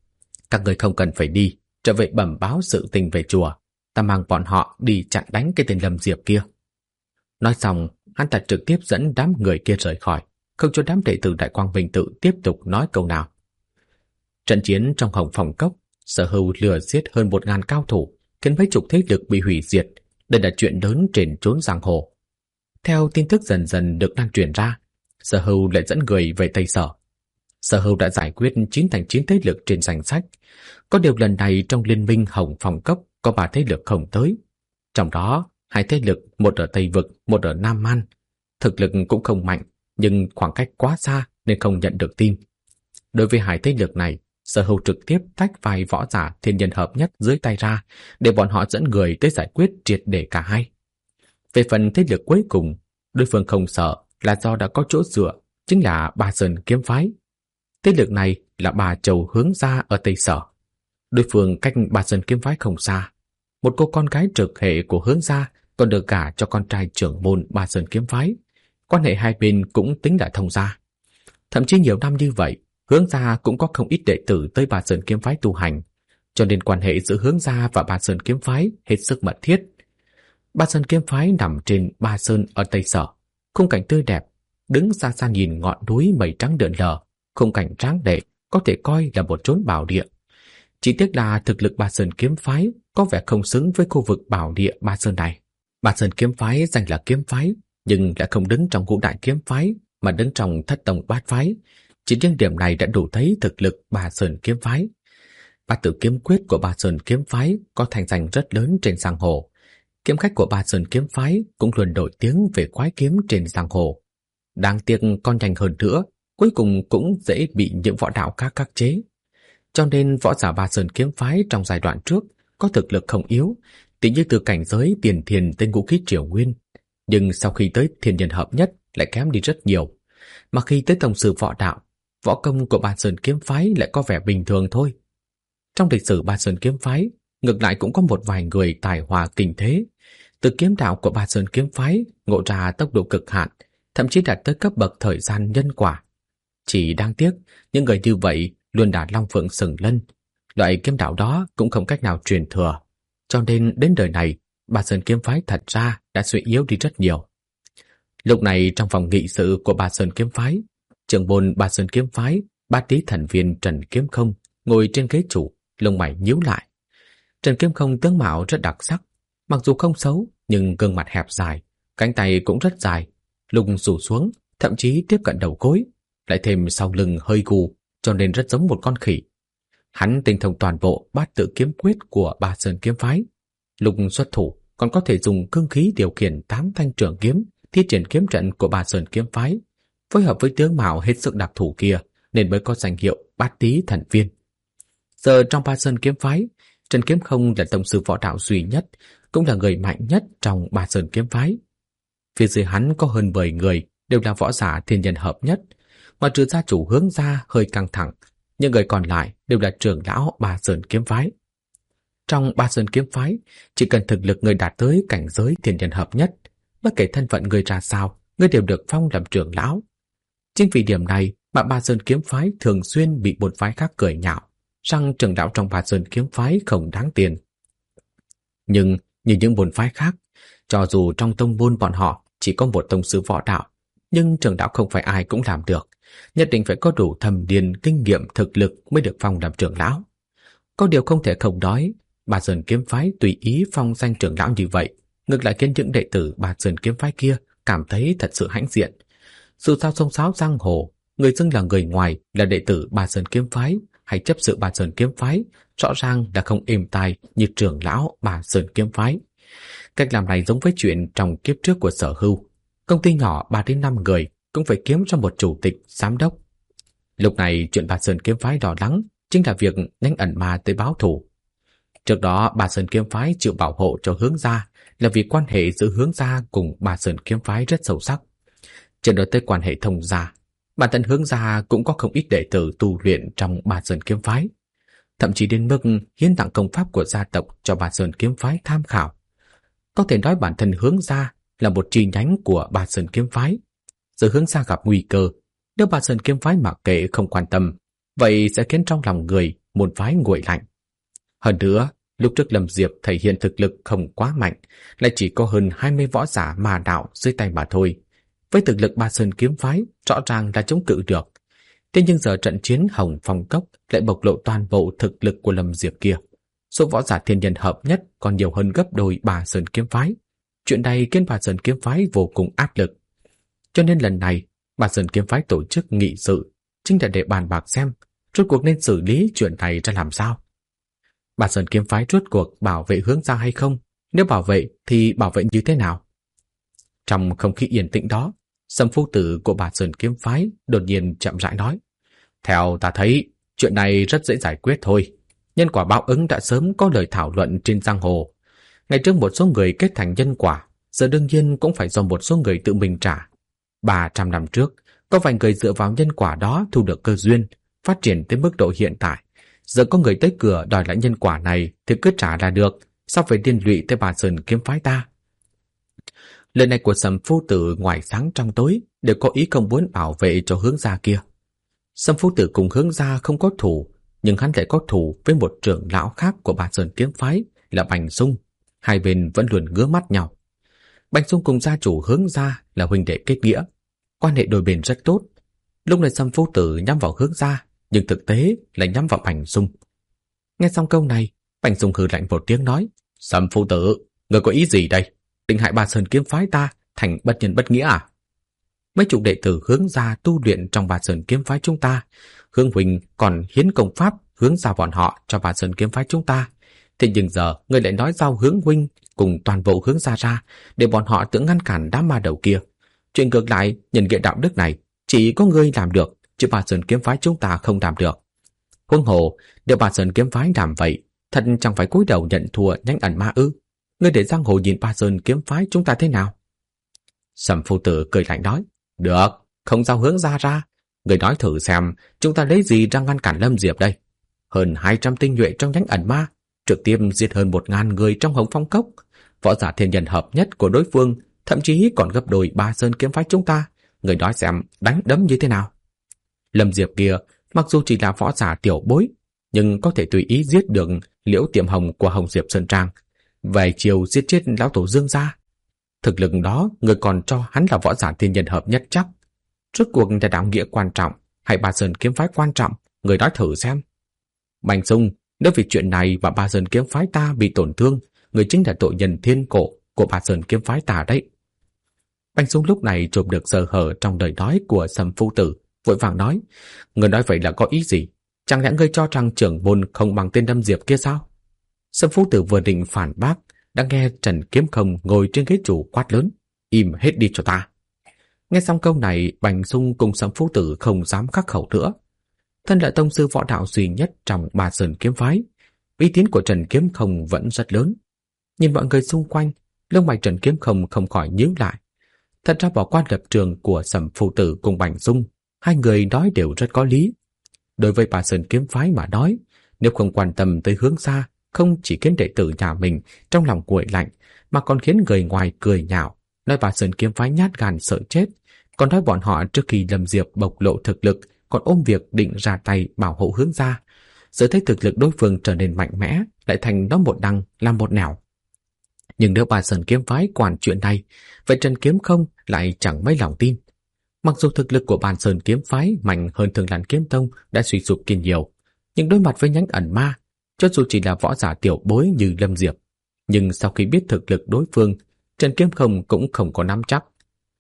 Các người không cần phải đi, trở về bẩm báo sự tình về chùa. Ta mang bọn họ đi chặn đánh cái tên Lâm Diệp kia. Nói xong, hắn ta trực tiếp dẫn đám người kia rời khỏi, không cho đám đệ tử Đại Quang Minh Tự tiếp tục nói câu nào. Trận chiến trong Hồng Phong Cốc, Sở Hưu lừa giết hơn 1000 cao thủ, khiến mấy chục thế lực bị hủy diệt. Đây là chuyện lớn trên chốn giang hồ. Theo tin tức dần dần được lan truyền ra, Sở Hưu lại dẫn người về Tây Sở. Sở Hưu đã giải quyết 9 thành 9 thế lực trên danh sách. Có điều lần này trong liên minh Hồng Phong Cốc có 3 thế lực không tới. Trong đó, 2 thế lực, một ở Tây Vực, một ở Nam Man. Thực lực cũng không mạnh, nhưng khoảng cách quá xa nên không nhận được tin. Đối với 2 thế lực này, Sở Hưu trực tiếp tách vài võ giả thiên nhân hợp nhất dưới tay ra, để bọn họ dẫn người tới giải quyết triệt để cả hai. Về phần thế lực cuối cùng, đối phương không sợ là do đã có chỗ dựa, chính là Ba Sơn Kiếm Phái. Thế lực này là Bà Châu Hướng Gia ở Tây Sở. Đối phương cách Ba Sơn Kiếm Phái không xa. Một cô con gái trực hệ của Hướng Gia còn được gả cho con trai trưởng môn Ba Sơn Kiếm Phái. Quan hệ hai bên cũng tính là thông gia. Thậm chí nhiều năm như vậy, Hướng Gia cũng có không ít đệ tử tới Ba Sơn Kiếm Phái tu hành, cho nên quan hệ giữa Hướng Gia và Ba Sơn Kiếm Phái hết sức mật thiết. Ba Sơn Kiếm Phái nằm trên Ba Sơn ở Tây Sở, khung cảnh tươi đẹp, đứng xa xa nhìn ngọn núi mây trắng lượn lờ, khung cảnh tráng lệ, có thể coi là một chốn bảo địa. Chỉ tiếc là thực lực Ba Sơn Kiếm Phái có vẻ không xứng với khu vực bảo địa Ba Sơn này. Ba Sơn Kiếm Phái danh là kiếm phái, nhưng lại không đứng trong ngũ đại kiếm phái, mà đứng trong thất tông bát phái. Chỉ riêng điểm này đã đủ thấy thực lực Ba Sơn Kiếm Phái. Ba tử kiếm quyết của Ba Sơn Kiếm Phái có thành danh rất lớn trên giang hồ. Kiếm khách của Ba Sơn Kiếm Phái cũng luôn nổi tiếng về quái kiếm trên giang hồ. Đáng tiếc còn nhanh hơn nữa, cuối cùng cũng dễ bị những võ đạo khác khắc chế. Cho nên võ giả Ba Sơn Kiếm Phái trong giai đoạn trước có thực lực không yếu, tỉ như từ cảnh giới tiền thiền tới ngũ khí triều nguyên, nhưng sau khi tới thiên nhân hợp nhất lại kém đi rất nhiều. Mà khi tới tổng sư võ đạo, võ công của Ba Sơn Kiếm Phái lại có vẻ bình thường thôi. Trong lịch sử Ba Sơn Kiếm Phái, ngược lại cũng có một vài người tài hoa kinh thế. Từ kiếm đạo của Ba Sơn Kiếm Phái ngộ ra tốc độ cực hạn, thậm chí đạt tới cấp bậc thời gian nhân quả. Chỉ đáng tiếc, những người như vậy luôn đạt long phượng sừng lân. Loại kiếm đạo đó cũng không cách nào truyền thừa, cho nên đến đời này Bà Sơn kiếm phái thật ra đã suy yếu đi rất nhiều. Lúc này trong phòng nghị sự của Bà Sơn kiếm phái, trưởng môn Bà Sơn kiếm phái, bát tý thần viên Trần Kiếm Không ngồi trên ghế chủ, lông mày nhíu lại. Trần Kiếm Không tướng mạo rất đặc sắc, mặc dù không xấu nhưng gương mặt hẹp dài, cánh tay cũng rất dài, lùng rủ xuống, thậm chí tiếp cận đầu gối, lại thêm sau lưng hơi gù, cho nên rất giống một con khỉ. Hắn tinh thông toàn bộ bát tự kiếm quyết của Bà Sơn kiếm phái, lúc xuất thủ còn có thể dùng cương khí điều khiển 8 thanh trường kiếm, thi triển kiếm trận của Bà Sơn kiếm phái, phối hợp với tướng mạo hết sức đặc thù kia nên mới có danh hiệu bát tý thần viên. Giờ trong Bà Sơn kiếm phái, Trần Kiếm Không là tông sư võ đạo duy nhất, cũng là người mạnh nhất trong Bà Sơn kiếm phái. Phía dưới hắn có hơn 10 người đều là võ giả thiên nhân hợp nhất, ngoại trừ gia chủ Hướng gia hơi căng thẳng, những người còn lại đều là trưởng lão Bà Sơn kiếm phái. Trong Bà Sơn kiếm phái, chỉ cần thực lực người đạt tới cảnh giới thiên nhân hợp nhất, bất kể thân phận người ra sao, người đều được phong làm trưởng lão. Chính vì điểm này mà Bà Sơn kiếm phái thường xuyên bị một phái khác cười nhạo, rằng trưởng lão trong Bà Sơn kiếm phái không đáng tiền. Nhưng như những môn phái khác, cho dù trong tông môn bọn họ chỉ có một tông sư võ đạo, nhưng trưởng lão không phải ai cũng làm được, nhất định phải có đủ thâm điền kinh nghiệm thực lực mới được phong làm trưởng lão. Có điều không thể không nói, Bà Sơn kiếm phái tùy ý phong danh trưởng lão như vậy, ngược lại khiến những đệ tử Bà Sơn kiếm phái kia cảm thấy thật sự hãnh diện. Dù sao xông xáo giang hồ, người xưng là người ngoài là đệ tử Bà Sơn kiếm phái hay chấp sự Bà Sơn kiếm phái, rõ ràng là không êm tai như trưởng lão Bà Sơn kiếm phái. Cách làm này giống với chuyện trong kiếp trước của Sở Hưu, công ty nhỏ 3 đến 5 người cũng phải kiếm cho một chủ tịch, giám đốc. Lúc này chuyện Bà Sơn kiếm phái lo lắng chính là việc Nhanh Ẩn Ma tới báo thù. Trước đó Bà Sơn kiếm phái chịu bảo hộ cho Hướng gia là vì quan hệ giữa Hướng gia cùng Bà Sơn kiếm phái rất sâu sắc. Trên đó tới quan hệ thông gia, bản thân Hướng gia cũng có không ít đệ tử tu luyện trong Bà Sơn kiếm phái, thậm chí đến mức hiến tặng công pháp của gia tộc cho Bà Sơn kiếm phái tham khảo. Có thể nói bản thân Hướng gia là một chi nhánh của Bà Sơn kiếm phái. Giờ Hướng gia gặp nguy cơ, nếu Bà Sơn kiếm phái mặc kệ không quan tâm, vậy sẽ khiến trong lòng người môn phái nguội lạnh. Hơn nữa, lúc trước Lâm Diệp thể hiện thực lực không quá mạnh, lại chỉ có hơn 20 võ giả ma đạo dưới tay mà thôi. Với thực lực Bà Sơn kiếm phái, rõ ràng là chống cự được. Thế nhưng giờ trận chiến Hồng Phong Cốc lại bộc lộ toàn bộ thực lực của Lâm Diệp kia. Số võ giả thiên nhân hợp nhất còn nhiều hơn gấp đôi Bà Sơn kiếm phái. Chuyện này khiến Bà Sơn kiếm phái vô cùng áp lực. Cho nên lần này, Bà Sơn kiếm phái tổ chức nghị sự chính là để bàn bạc xem rốt cuộc nên xử lý chuyện này ra làm sao. Bà Sơn kiếm phái rốt cuộc bảo vệ Hướng gia hay không? Nếu bảo vệ thì bảo vệ như thế nào? Trong không khí yên tĩnh đó, Sâm phu tử của Bà Sơn kiếm phái đột nhiên chậm rãi nói: theo ta thấy, chuyện này rất dễ giải quyết thôi. Nhân quả báo ứng đã sớm có lời thảo luận trên giang hồ. Ngày trước một số người kết thành nhân quả, giờ đương nhiên cũng phải do một số người tự mình trả. 300 năm trước, có vài người dựa vào nhân quả đó thu được cơ duyên, phát triển tới mức độ hiện tại. Giờ có người tới cửa đòi lại nhân quả này thì cứ trả là được, sao phải liên lụy tới Bà Sơn kiếm phái ta? Lời này của Sâm phu tử ngoài sáng trong tối đều có ý không muốn bảo vệ cho Hướng gia kia. Sâm phu tử cùng Hướng gia không có thù, nhưng hắn lại có thù với một trưởng lão khác của Bà Sơn kiếm phái là Bành Dung. Hai bên vẫn luôn ngứa mắt nhau. Bành Dung cùng gia chủ Hướng gia là huynh đệ kết nghĩa, quan hệ đôi bên rất tốt. Lúc này Sâm phu tử nhắm vào Hướng gia, nhưng thực tế là nhắm vào Bành Dung. Nghe xong câu này, Bành Dung hừ lạnh một tiếng nói: Sâm phu tử, người có ý gì đây? Định hại Bà Sơn kiếm phái ta thành bất nhân bất nghĩa à? Mấy chục đệ tử Hướng gia tu luyện trong Bà Sơn kiếm phái chúng ta, Hướng huynh còn hiến công pháp hướng giao bọn họ cho Bà Sơn kiếm phái chúng ta. Thế nhưng giờ người lại nói giao Hướng huynh cùng toàn bộ Hướng gia ra để bọn họ tự ngăn cản đám ma đầu kia. Chuyện ngược lại, nhân nghĩa đạo đức này chỉ có ngươi làm được, chứ Bà Sơn kiếm phái chúng ta không làm được. Huống hồ, nếu Bà Sơn kiếm phái làm vậy, thật chẳng phải cúi đầu nhận thua Nhanh Ẩn Ma ư? Ngươi để giang hồ nhìn Bà Sơn kiếm phái chúng ta thế nào? Sâm phu tử cười lạnh nói: được, không giao Hướng gia ra. Người nói thử xem, chúng ta lấy gì ra ngăn cản Lâm Diệp đây? Hơn 200 tinh nhuệ trong Nhanh Ẩn Ma, trực tiếp giết hơn 1000 người trong Hồng Phong Cốc. Võ giả thiên nhân hợp nhất của đối phương thậm chí còn gấp đôi Bà Sơn kiếm phái chúng ta. Người nói xem đánh đấm như thế nào? Lâm Diệp kia mặc dù chỉ là võ giả tiểu bối, nhưng có thể tùy ý giết được Liễu Tiệm Hồng của Hồng Diệp Sơn Trang. vài chiều giết chết lão tổ Dương gia. Thực lực đó người còn cho hắn là võ giả thiên nhân hợp nhất chắc. Rốt cuộc là đạo nghĩa quan trọng hay Ba Sơn kiếm phái quan trọng, người nói thử xem. Bành Dung, nếu vì chuyện này mà Ba Sơn kiếm phái ta bị tổn thương, người chính là tội nhân thiên cổ của Ba Sơn kiếm phái ta đấy. Bành Dung lúc này chụp được sơ hở trong lời nói của Sầm phu tử, vội vàng nói, người nói vậy là có ý gì? Chẳng lẽ ngươi cho rằng trưởng môn không bằng tên Lâm Diệp kia sao? Sầm phu tử vừa định phản bác, đã nghe Trần Kiếm Không ngồi trên ghế chủ quát lớn, im hết đi cho ta. Nghe xong câu này, Bành Dung cùng Sầm phu tử không dám khắc khẩu nữa. Thân là tông sư võ đạo duy nhất trong Ba Sơn kiếm phái, uy tín của Trần Kiếm Không vẫn rất lớn. Nhìn mọi người xung quanh, lông mày Trần Kiếm không khỏi nhíu lại. Thật ra bỏ qua lập trường của Sầm phu tử cùng Bành Dung, hai người nói đều rất có lý. Đối với Ba Sơn kiếm phái mà nói, nếu không quan tâm tới hướng xa, không chỉ khiến đệ tử nhà mình trong lòng nguội lạnh, mà còn khiến người ngoài cười nhạo, nói Ba Sơn kiếm phái nhát gan sợ chết, còn nói bọn họ trước khi Lâm Diệp bộc lộ thực lực, còn ôm việc định ra tay bảo hộ hướng ra. Giờ thấy thực lực đối phương trở nên mạnh mẽ, lại thành nó một đằng làm một nẻo. Nhưng nếu Ba Sơn kiếm phái quản chuyện này, vậy Trần Kiếm Không lại chẳng mấy lòng tin. Mặc dù thực lực của Ba Sơn kiếm phái mạnh hơn Thường Lan kiếm tông đã suy sụp kinh nhiều, nhưng đối mặt với nhánh ẩn ma, cho dù chỉ là võ giả tiểu bối như Lâm Diệp, nhưng sau khi biết thực lực đối phương, Trần Kiếm Không cũng không có nắm chắc.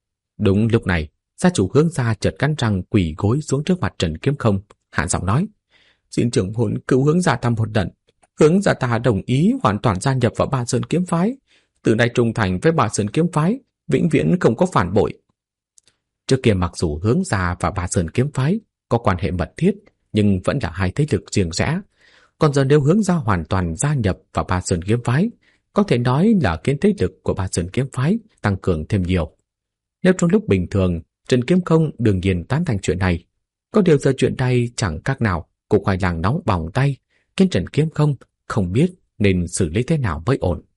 Đúng lúc này, gia chủ Hướng gia chợt cắn răng quỳ gối xuống trước mặt Trần Kiếm Không, hạ giọng nói, xin trưởng môn cứu Hướng gia ta một lần. Hướng gia ta đồng ý hoàn toàn gia nhập vào Ba Sơn kiếm phái, từ nay trung thành với Ba Sơn kiếm phái, vĩnh viễn không có phản bội. Trước kia mặc dù Hướng gia và Ba Sơn kiếm phái có quan hệ mật thiết, nhưng vẫn là hai thế lực riêng rẽ. Còn giờ nếu Hướng gia hoàn toàn gia nhập vào Ba Sơn kiếm phái, có thể nói là khiến thế lực của Ba Sơn kiếm phái tăng cường thêm nhiều. Nếu trong lúc bình thường, Trần Kiếm Không đương nhiên tán thành chuyện này, có điều giờ chuyện này chẳng khác nào cục khoai lang nóng bỏng tay, khiến Trần Kiếm Không biết nên xử lý thế nào mới ổn.